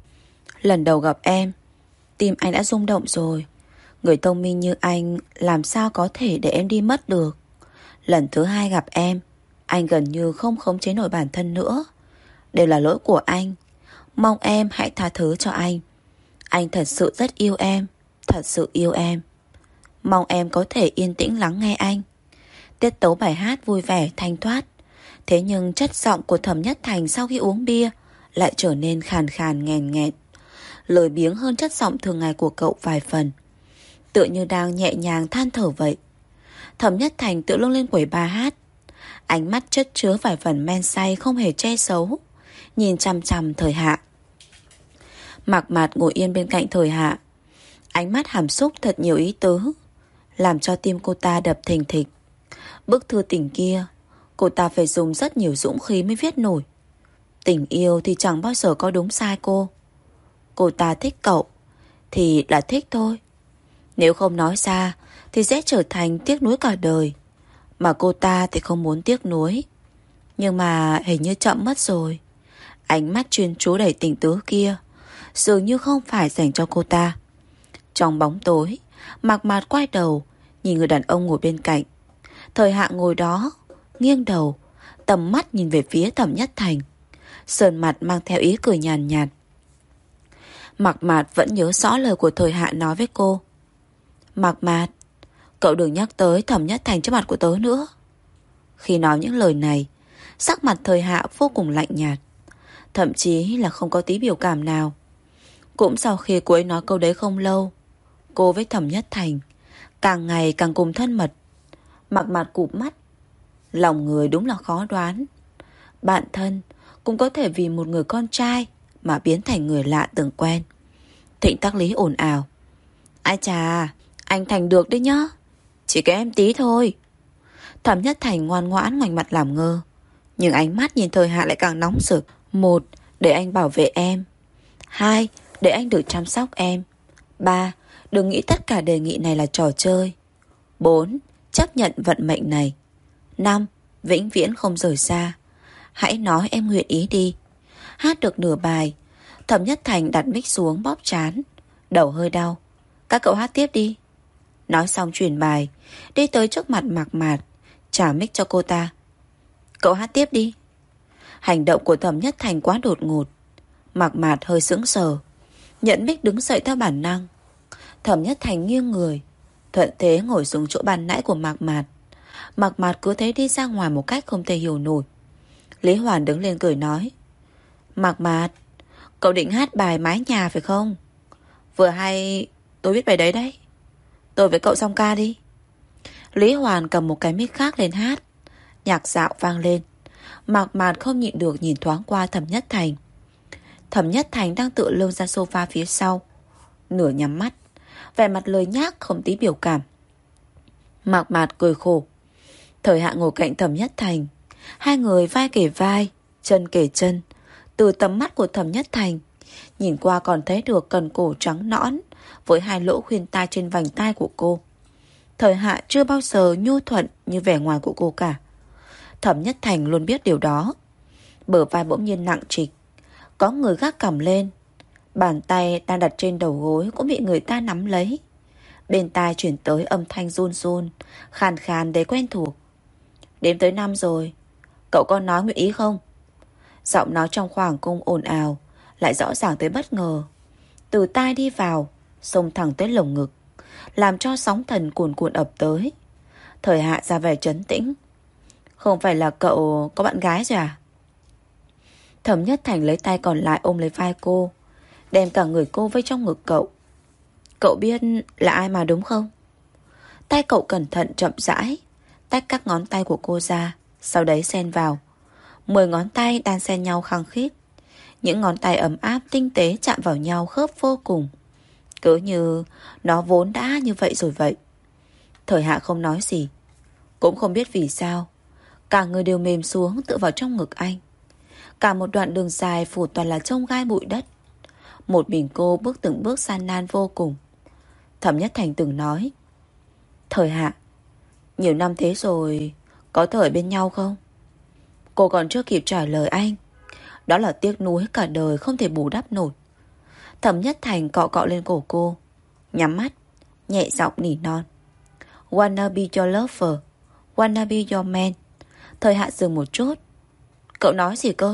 Lần đầu gặp em, tim anh đã rung động rồi. Người thông minh như anh làm sao có thể để em đi mất được. Lần thứ hai gặp em, anh gần như không khống chế nổi bản thân nữa. Đều là lỗi của anh. Mong em hãy tha thứ cho anh. Anh thật sự rất yêu em, thật sự yêu em. Mong em có thể yên tĩnh lắng nghe anh. Tiết tấu bài hát vui vẻ, thanh thoát. Thế nhưng chất giọng của Thẩm Nhất Thành sau khi uống bia lại trở nên khàn khàn nghèn nghẹt, lười biếng hơn chất giọng thường ngày của cậu vài phần, tựa như đang nhẹ nhàng than thở vậy. Thẩm Nhất Thành tự lưng lên quầy bar hát, ánh mắt chất chứa vài phần men say không hề che giấu, nhìn chằm chằm Thời Hạ. Mạc Mạt ngồi yên bên cạnh Thời Hạ, ánh mắt hàm xúc thật nhiều ý tứ, làm cho tim cô ta đập thình thịch. Bức thư tình kia cô ta phải dùng rất nhiều dũng khí mới viết nổi. Tình yêu thì chẳng bao giờ có đúng sai cô. Cô ta thích cậu thì là thích thôi. Nếu không nói ra thì sẽ trở thành tiếc nuối cả đời. Mà cô ta thì không muốn tiếc nuối. Nhưng mà hình như chậm mất rồi. Ánh mắt chuyên chú đầy tình tứ kia dường như không phải dành cho cô ta. Trong bóng tối, Mạc Mạt quay đầu nhìn người đàn ông ngồi bên cạnh. Thời Hạ ngồi đó, nghiêng đầu, tầm mắt nhìn về phía Thẩm Nhất Thành. Sườn mặt mang theo ý cười nhàn nhạt, nhạt. Mạc Mạt vẫn nhớ rõ lời của Thời Hạ nói với cô. Mạc Mạt, cậu đừng nhắc tới Thẩm Nhất Thành trước mặt của tớ nữa. Khi nói những lời này, sắc mặt Thời Hạ vô cùng lạnh nhạt, thậm chí là không có tí biểu cảm nào. Cũng sau khi cô ấy nói câu đấy không lâu, cô với Thẩm Nhất Thành càng ngày càng cùng thân mật. Mạc Mạt cụp mắt. Lòng người đúng là khó đoán. Bạn thân cũng có thể vì một người con trai mà biến thành người lạ từng quen. Thịnh Tác Lý ồn ào. Ai chà, anh Thành được đấy nhá. Chỉ kém em tí thôi. Thẩm Nhất Thành ngoan ngoãn ngoảnh mặt làm ngơ, nhưng ánh mắt nhìn Thời Hạ lại càng nóng rực. Một, để anh bảo vệ em. Hai, để anh được chăm sóc em. Ba, đừng nghĩ tất cả đề nghị này là trò chơi. Bốn, chấp nhận vận mệnh này. Năm, vĩnh viễn không rời xa. Hãy nói em nguyện ý đi. Hát được nửa bài, Thẩm Nhất Thành đặt mic xuống bóp trán, đầu hơi đau. Các cậu hát tiếp đi. Nói xong chuyển bài, đi tới trước mặt Mạc Mạt, trả mic cho cô ta. Cậu hát tiếp đi. Hành động của Thẩm Nhất Thành quá đột ngột. Mạc Mạt hơi sững sờ, nhận mic đứng dậy theo bản năng. Thẩm Nhất Thành nghiêng người, thuận thế ngồi xuống chỗ bàn nãy của Mạc Mạt. Mạc Mạt cứ thế đi ra ngoài một cách không thể hiểu nổi. Lý Hoàn đứng lên cười nói. Mạc Mạt, cậu định hát bài Mái Nhà phải không? Vừa hay tôi biết bài đấy đấy. Tôi với cậu song ca đi. Lý Hoàn cầm một cái mic khác lên hát. Nhạc dạo vang lên. Mạc Mạt không nhịn được nhìn thoáng qua Thẩm Nhất Thành. Thẩm Nhất Thành đang tựa lưng ra sofa phía sau, nửa nhắm mắt, vẻ mặt lười nhác không tí biểu cảm. Mạc Mạt cười khổ. Thời Hạ ngồi cạnh Thẩm Nhất Thành, hai người vai kể vai, chân kể chân. Từ tầm mắt của Thẩm Nhất Thành nhìn qua còn thấy được cần cổ trắng nõn với hai lỗ khuyên tai trên vành tai của cô. Thời Hạ chưa bao giờ nhu thuận như vẻ ngoài của cô cả. Thẩm Nhất Thành luôn biết điều đó. Bờ vai bỗng nhiên nặng trịch, có người gác cằm lên. Bàn tay đang đặt trên đầu gối cũng bị người ta nắm lấy. Bên tai chuyển tới âm thanh run run, khàn khàn đầy quen thuộc. Đếm tới năm rồi, cậu có nói nguyện ý không? Giọng nói trong khoảng cung ồn ào lại rõ ràng tới bất ngờ. Từ tai đi vào, xông thẳng tới lồng ngực, làm cho sóng thần cuồn cuộn ập tới. Thời Hạ ra vẻ trấn tĩnh. Không phải là cậu có bạn gái rồi à? Thẩm Nhất Thành lấy tay còn lại ôm lấy vai cô, đem cả người cô vây trong ngực cậu. Cậu biết là ai mà đúng không? Tay cậu cẩn thận chậm rãi tách các ngón tay của cô ra, sau đấy xen vào. Mười ngón tay đan xen nhau khăng khít. Những ngón tay ấm áp tinh tế chạm vào nhau khớp vô cùng, cứ như nó vốn đã như vậy rồi vậy. Thời Hạ không nói gì, cũng không biết vì sao cả người đều mềm xuống tựa vào trong ngực anh. Cả một đoạn đường dài phủ toàn là chông gai bụi đất. Một mình cô bước từng bước gian nan vô cùng. Thẩm Nhất Thành từng nói. Thời Hạ, nhiều năm thế rồi, có thể ở bên nhau không? Cô còn chưa kịp trả lời anh, đó là tiếc nuối cả đời không thể bù đắp nổi. Thẩm Nhất Thành cọ cọ lên cổ cô, nhắm mắt, nhẹ giọng nỉ non. Wanna be your lover, wanna be your man. Thời Hạ dừng một chút. Cậu nói gì cơ?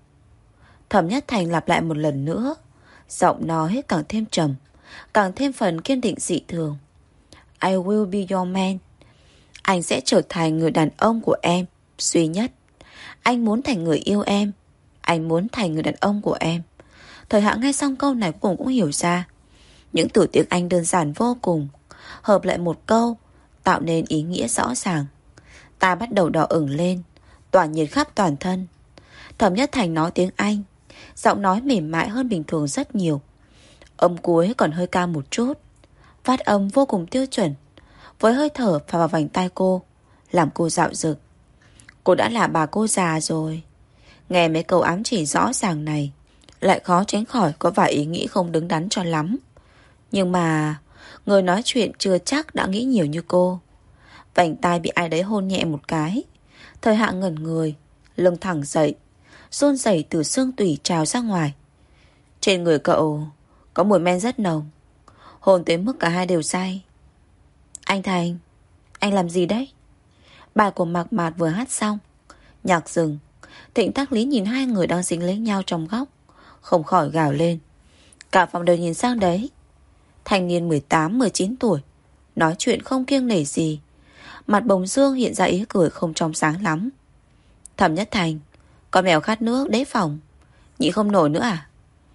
Thẩm Nhất Thành lặp lại một lần nữa, giọng nói càng thêm trầm, càng thêm phần kiên định dị thường. I will be your man. Anh sẽ trở thành người đàn ông của em duy nhất. Anh muốn thành người yêu em, anh muốn thành người đàn ông của em. Thời Hạ nghe xong câu này cuối cùng cũng hiểu ra. Những từ tiếng Anh đơn giản vô cùng, hợp lại một câu, tạo nên ý nghĩa rõ ràng. Ta bắt đầu đỏ ửng lên, tỏa nhiệt khắp toàn thân. Thẩm Nhất Thành nói tiếng Anh, giọng nói mềm mại hơn bình thường rất nhiều, Âm cuối còn hơi cao một chút, phát âm vô cùng tiêu chuẩn, với hơi thở phả vào vành tai cô, làm cô dạo dực. Cô đã là bà cô già rồi. Nghe mấy câu ám chỉ rõ ràng này, lại khó tránh khỏi có vài ý nghĩ không đứng đắn cho lắm. Nhưng mà người nói chuyện chưa chắc đã nghĩ nhiều như cô. Vành tai bị ai đấy hôn nhẹ một cái, Thời Hạ ngẩn người, lưng thẳng dậy, run rẩy từ xương tủy trào ra ngoài. Trên người cậu có mùi men rất nồng, hôn tới mức cả hai đều say. Anh Thành, anh làm gì đấy? Bài của Mạc Mạt vừa hát xong, nhạc dừng. Thịnh Tác Lý nhìn hai người đang dính lấy nhau trong góc, không khỏi gào lên. Cả phòng đều nhìn sang đấy. Thanh niên mười tám mười chín tuổi, nói chuyện không kiêng nể gì, mặt bồng dương hiện ra ý cười không trong sáng lắm. Thẩm Nhất Thành, con mèo khát nước đế phòng, nhị không nổi nữa à?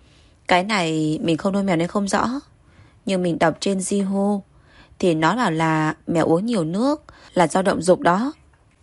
Cái này mình không nuôi mèo nên không rõ, nhưng mình đọc trên Yahoo thì nó bảo là mèo uống nhiều nước là dao động dục đó.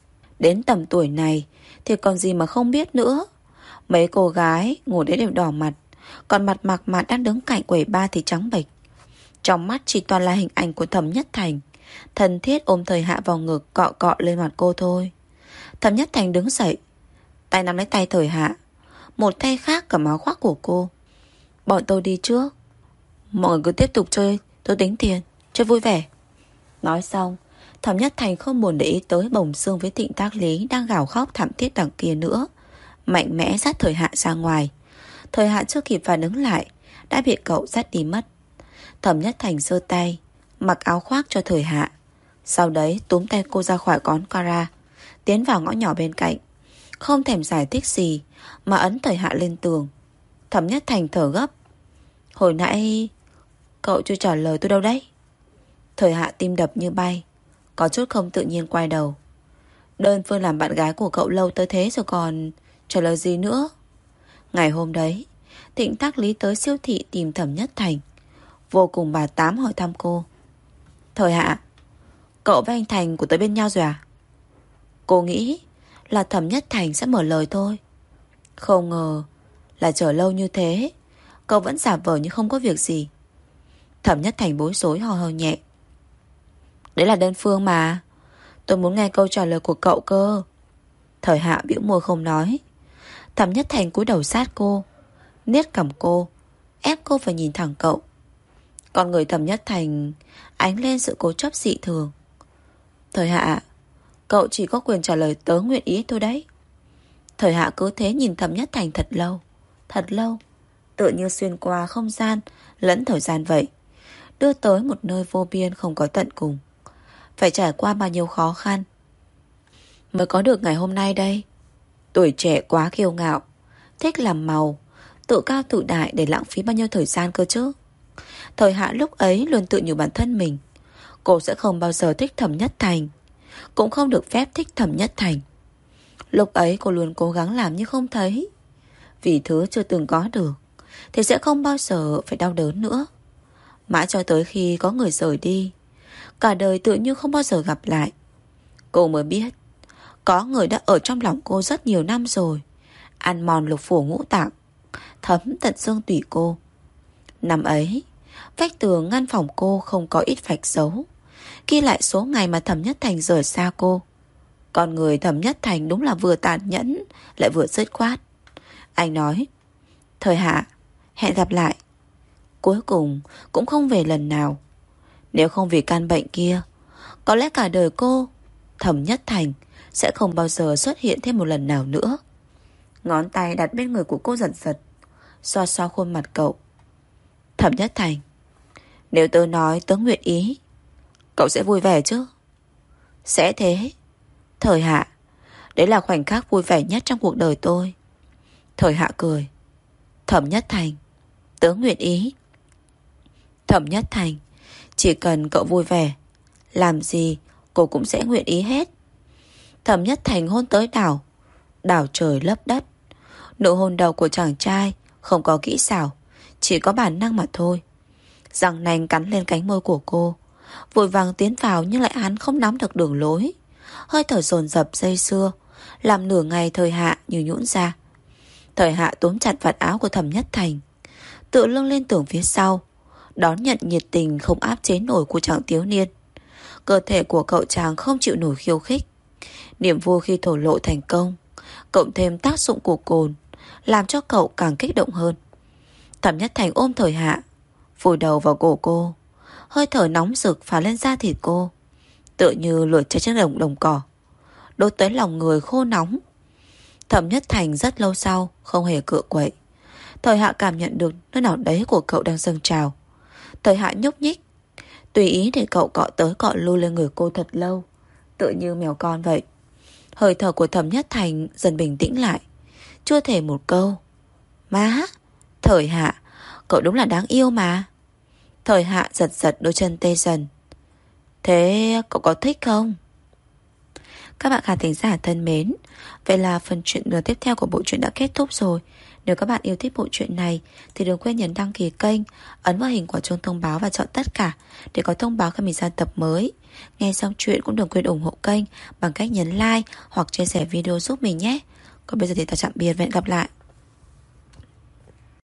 Đến tầm tuổi này thì còn gì mà không biết nữa. Mấy cô gái ngồi đấy đều đỏ mặt, còn mặt Mạc Mạt đang đứng cạnh quầy ba thì trắng bệch. Trong mắt chỉ toàn là hình ảnh của Thẩm Nhất Thành, thân thiết ôm Thời Hạ vào ngực, cọ cọ lên mặt cô thôi. Thẩm Nhất Thành đứng dậy, tay nắm lấy tay Thời Hạ, một tay khác cầm áo khoác của cô. Bọn tôi đi trước, mọi người cứ tiếp tục chơi, tôi tính tiền, chơi vui vẻ. Nói xong, Thẩm Nhất Thành không buồn để ý tới bồng xương với Thịnh Tác Lý đang gào khóc thảm thiết đằng kia nữa, mạnh mẽ dắt Thời Hạ ra ngoài. Thời Hạ chưa kịp phản ứng lại đã bị cậu dắt đi mất. Thẩm Nhất Thành giơ tay mặc áo khoác cho Thời Hạ, sau đấy túm tay cô ra khỏi quán kara, tiến vào ngõ nhỏ bên cạnh, không thèm giải thích gì mà ấn Thời Hạ lên tường. Thẩm Nhất Thành thở gấp. Hồi nãy cậu chưa trả lời tôi đâu đấy? Thời Hạ tim đập như bay, có chút không tự nhiên quay đầu. Đơn phương làm bạn gái của cậu lâu tới thế rồi còn trả lời gì nữa? Ngày hôm đấy, Thịnh Tác Lý tới siêu thị tìm Thẩm Nhất Thành, vô cùng bà tám hỏi thăm cô. Thời Hạ, cậu với anh Thành của tới bên nhau rồi à? Cô nghĩ là Thẩm Nhất Thành sẽ mở lời thôi, không ngờ là chờ lâu như thế, cậu vẫn giả vờ như không có việc gì. Thẩm Nhất Thành bối rối hò hò nhẹ. Đấy là đơn phương mà, tôi muốn nghe câu trả lời của cậu cơ. Thời Hạ bĩu môi không nói. Thẩm Nhất Thành cúi đầu sát cô, niết cằm cô, ép cô phải nhìn thẳng cậu. Con người Thẩm Nhất Thành ánh lên sự cố chấp dị thường. Thời Hạ, cậu chỉ có quyền trả lời tớ nguyện ý thôi đấy. Thời Hạ cứ thế nhìn Thẩm Nhất Thành thật lâu, thật lâu, tựa như xuyên qua không gian lẫn thời gian vậy, đưa tới một nơi vô biên không có tận cùng. Phải trải qua bao nhiêu khó khăn mới có được ngày hôm nay đây. Tuổi trẻ quá kiêu ngạo, thích làm màu, tự cao tự đại để lãng phí bao nhiêu thời gian cơ chứ. Thời Hạ lúc ấy luôn tự nhủ bản thân mình, cô sẽ không bao giờ thích Thẩm Nhất Thành, cũng không được phép thích Thẩm Nhất Thành. Lúc ấy cô luôn cố gắng làm như không thấy, vì thứ chưa từng có được thì sẽ không bao giờ phải đau đớn nữa. Mãi cho tới khi có người rời đi, cả đời tự như không bao giờ gặp lại, cô mới biết có người đã ở trong lòng cô rất nhiều năm rồi, ăn mòn lục phủ ngũ tạng, thấm tận xương tủy cô. Năm ấy, vách tường ngăn phòng cô không có ít vạch dấu, ghi lại số ngày mà Thẩm Nhất Thành rời xa cô. Con người Thẩm Nhất Thành đúng là vừa tàn nhẫn lại vừa dứt khoát. Anh nói, Thời Hạ, hẹn gặp lại. Cuối cùng cũng không về lần nào. Nếu không vì căn bệnh kia, có lẽ cả đời cô, Thẩm Nhất Thành, sẽ không bao giờ xuất hiện thêm một lần nào nữa. Ngón tay đặt bên người của cô giật giật, xoa xoa khuôn mặt cậu. Thẩm Nhất Thành, nếu tớ nói tớ nguyện ý, cậu sẽ vui vẻ chứ? Sẽ thế. Thời Hạ, đấy là khoảnh khắc vui vẻ nhất trong cuộc đời tôi. Thời Hạ cười. Thẩm Nhất Thành, tớ nguyện ý. Thẩm Nhất Thành, chỉ cần cậu vui vẻ, làm gì cô cũng sẽ nguyện ý hết. Thẩm Nhất Thành hôn tới đảo, đảo trời lấp đất. Nụ hôn đầu của chàng trai không có kỹ xảo, chỉ có bản năng mà thôi. Răng nanh cắn lên cánh môi của cô, vội vàng tiến vào nhưng lại hắn không nắm được đường lối. Hơi thở dồn dập dây dưa, làm nửa ngày Thời Hạ như nhũn ra. Thời Hạ túm chặt vạt áo của Thẩm Nhất Thành, tựa lưng lên tường phía sau, đón nhận nhiệt tình không áp chế nổi của chàng thiếu niên. Cơ thể của cậu chàng không chịu nổi khiêu khích. Niềm vui khi thổ lộ thành công, cộng thêm tác dụng của cồn, làm cho cậu càng kích động hơn. Thẩm Nhất Thành ôm Thời Hạ, vùi đầu vào cổ cô. Hơi thở nóng rực phả lên da thịt cô, tựa như lửa cháy trên đồng đồng cỏ, đốt tới lòng người khô nóng. Thẩm Nhất Thành rất lâu sau không hề cựa quậy. Thời Hạ cảm nhận được nơi nào đấy của cậu đang dâng trào. Thời Hạ nhúc nhích, tùy ý để cậu cọ tới cọ lui lên người cô thật lâu, tựa như mèo con vậy. Hơi thở của Thẩm Nhất Thành dần bình tĩnh lại, chưa thể một câu. Má, Thời Hạ, cậu đúng là đáng yêu mà. Thời Hạ giật giật đôi chân tê dần. Thế cậu có thích không? Các bạn khán thính giả thân mến, vậy là phần chuyện tiếp theo của bộ truyện đã kết thúc rồi. Nếu các bạn yêu thích bộ truyện này thì đừng quên nhấn đăng ký kênh, ấn vào hình quả chuông thông báo và chọn tất cả để có thông báo khi mình ra tập mới. Nghe xong chuyện cũng đừng quên ủng hộ kênh bằng cách nhấn like hoặc chia sẻ video giúp mình nhé. Còn bây giờ thì ta tạm biệt và hẹn gặp lại.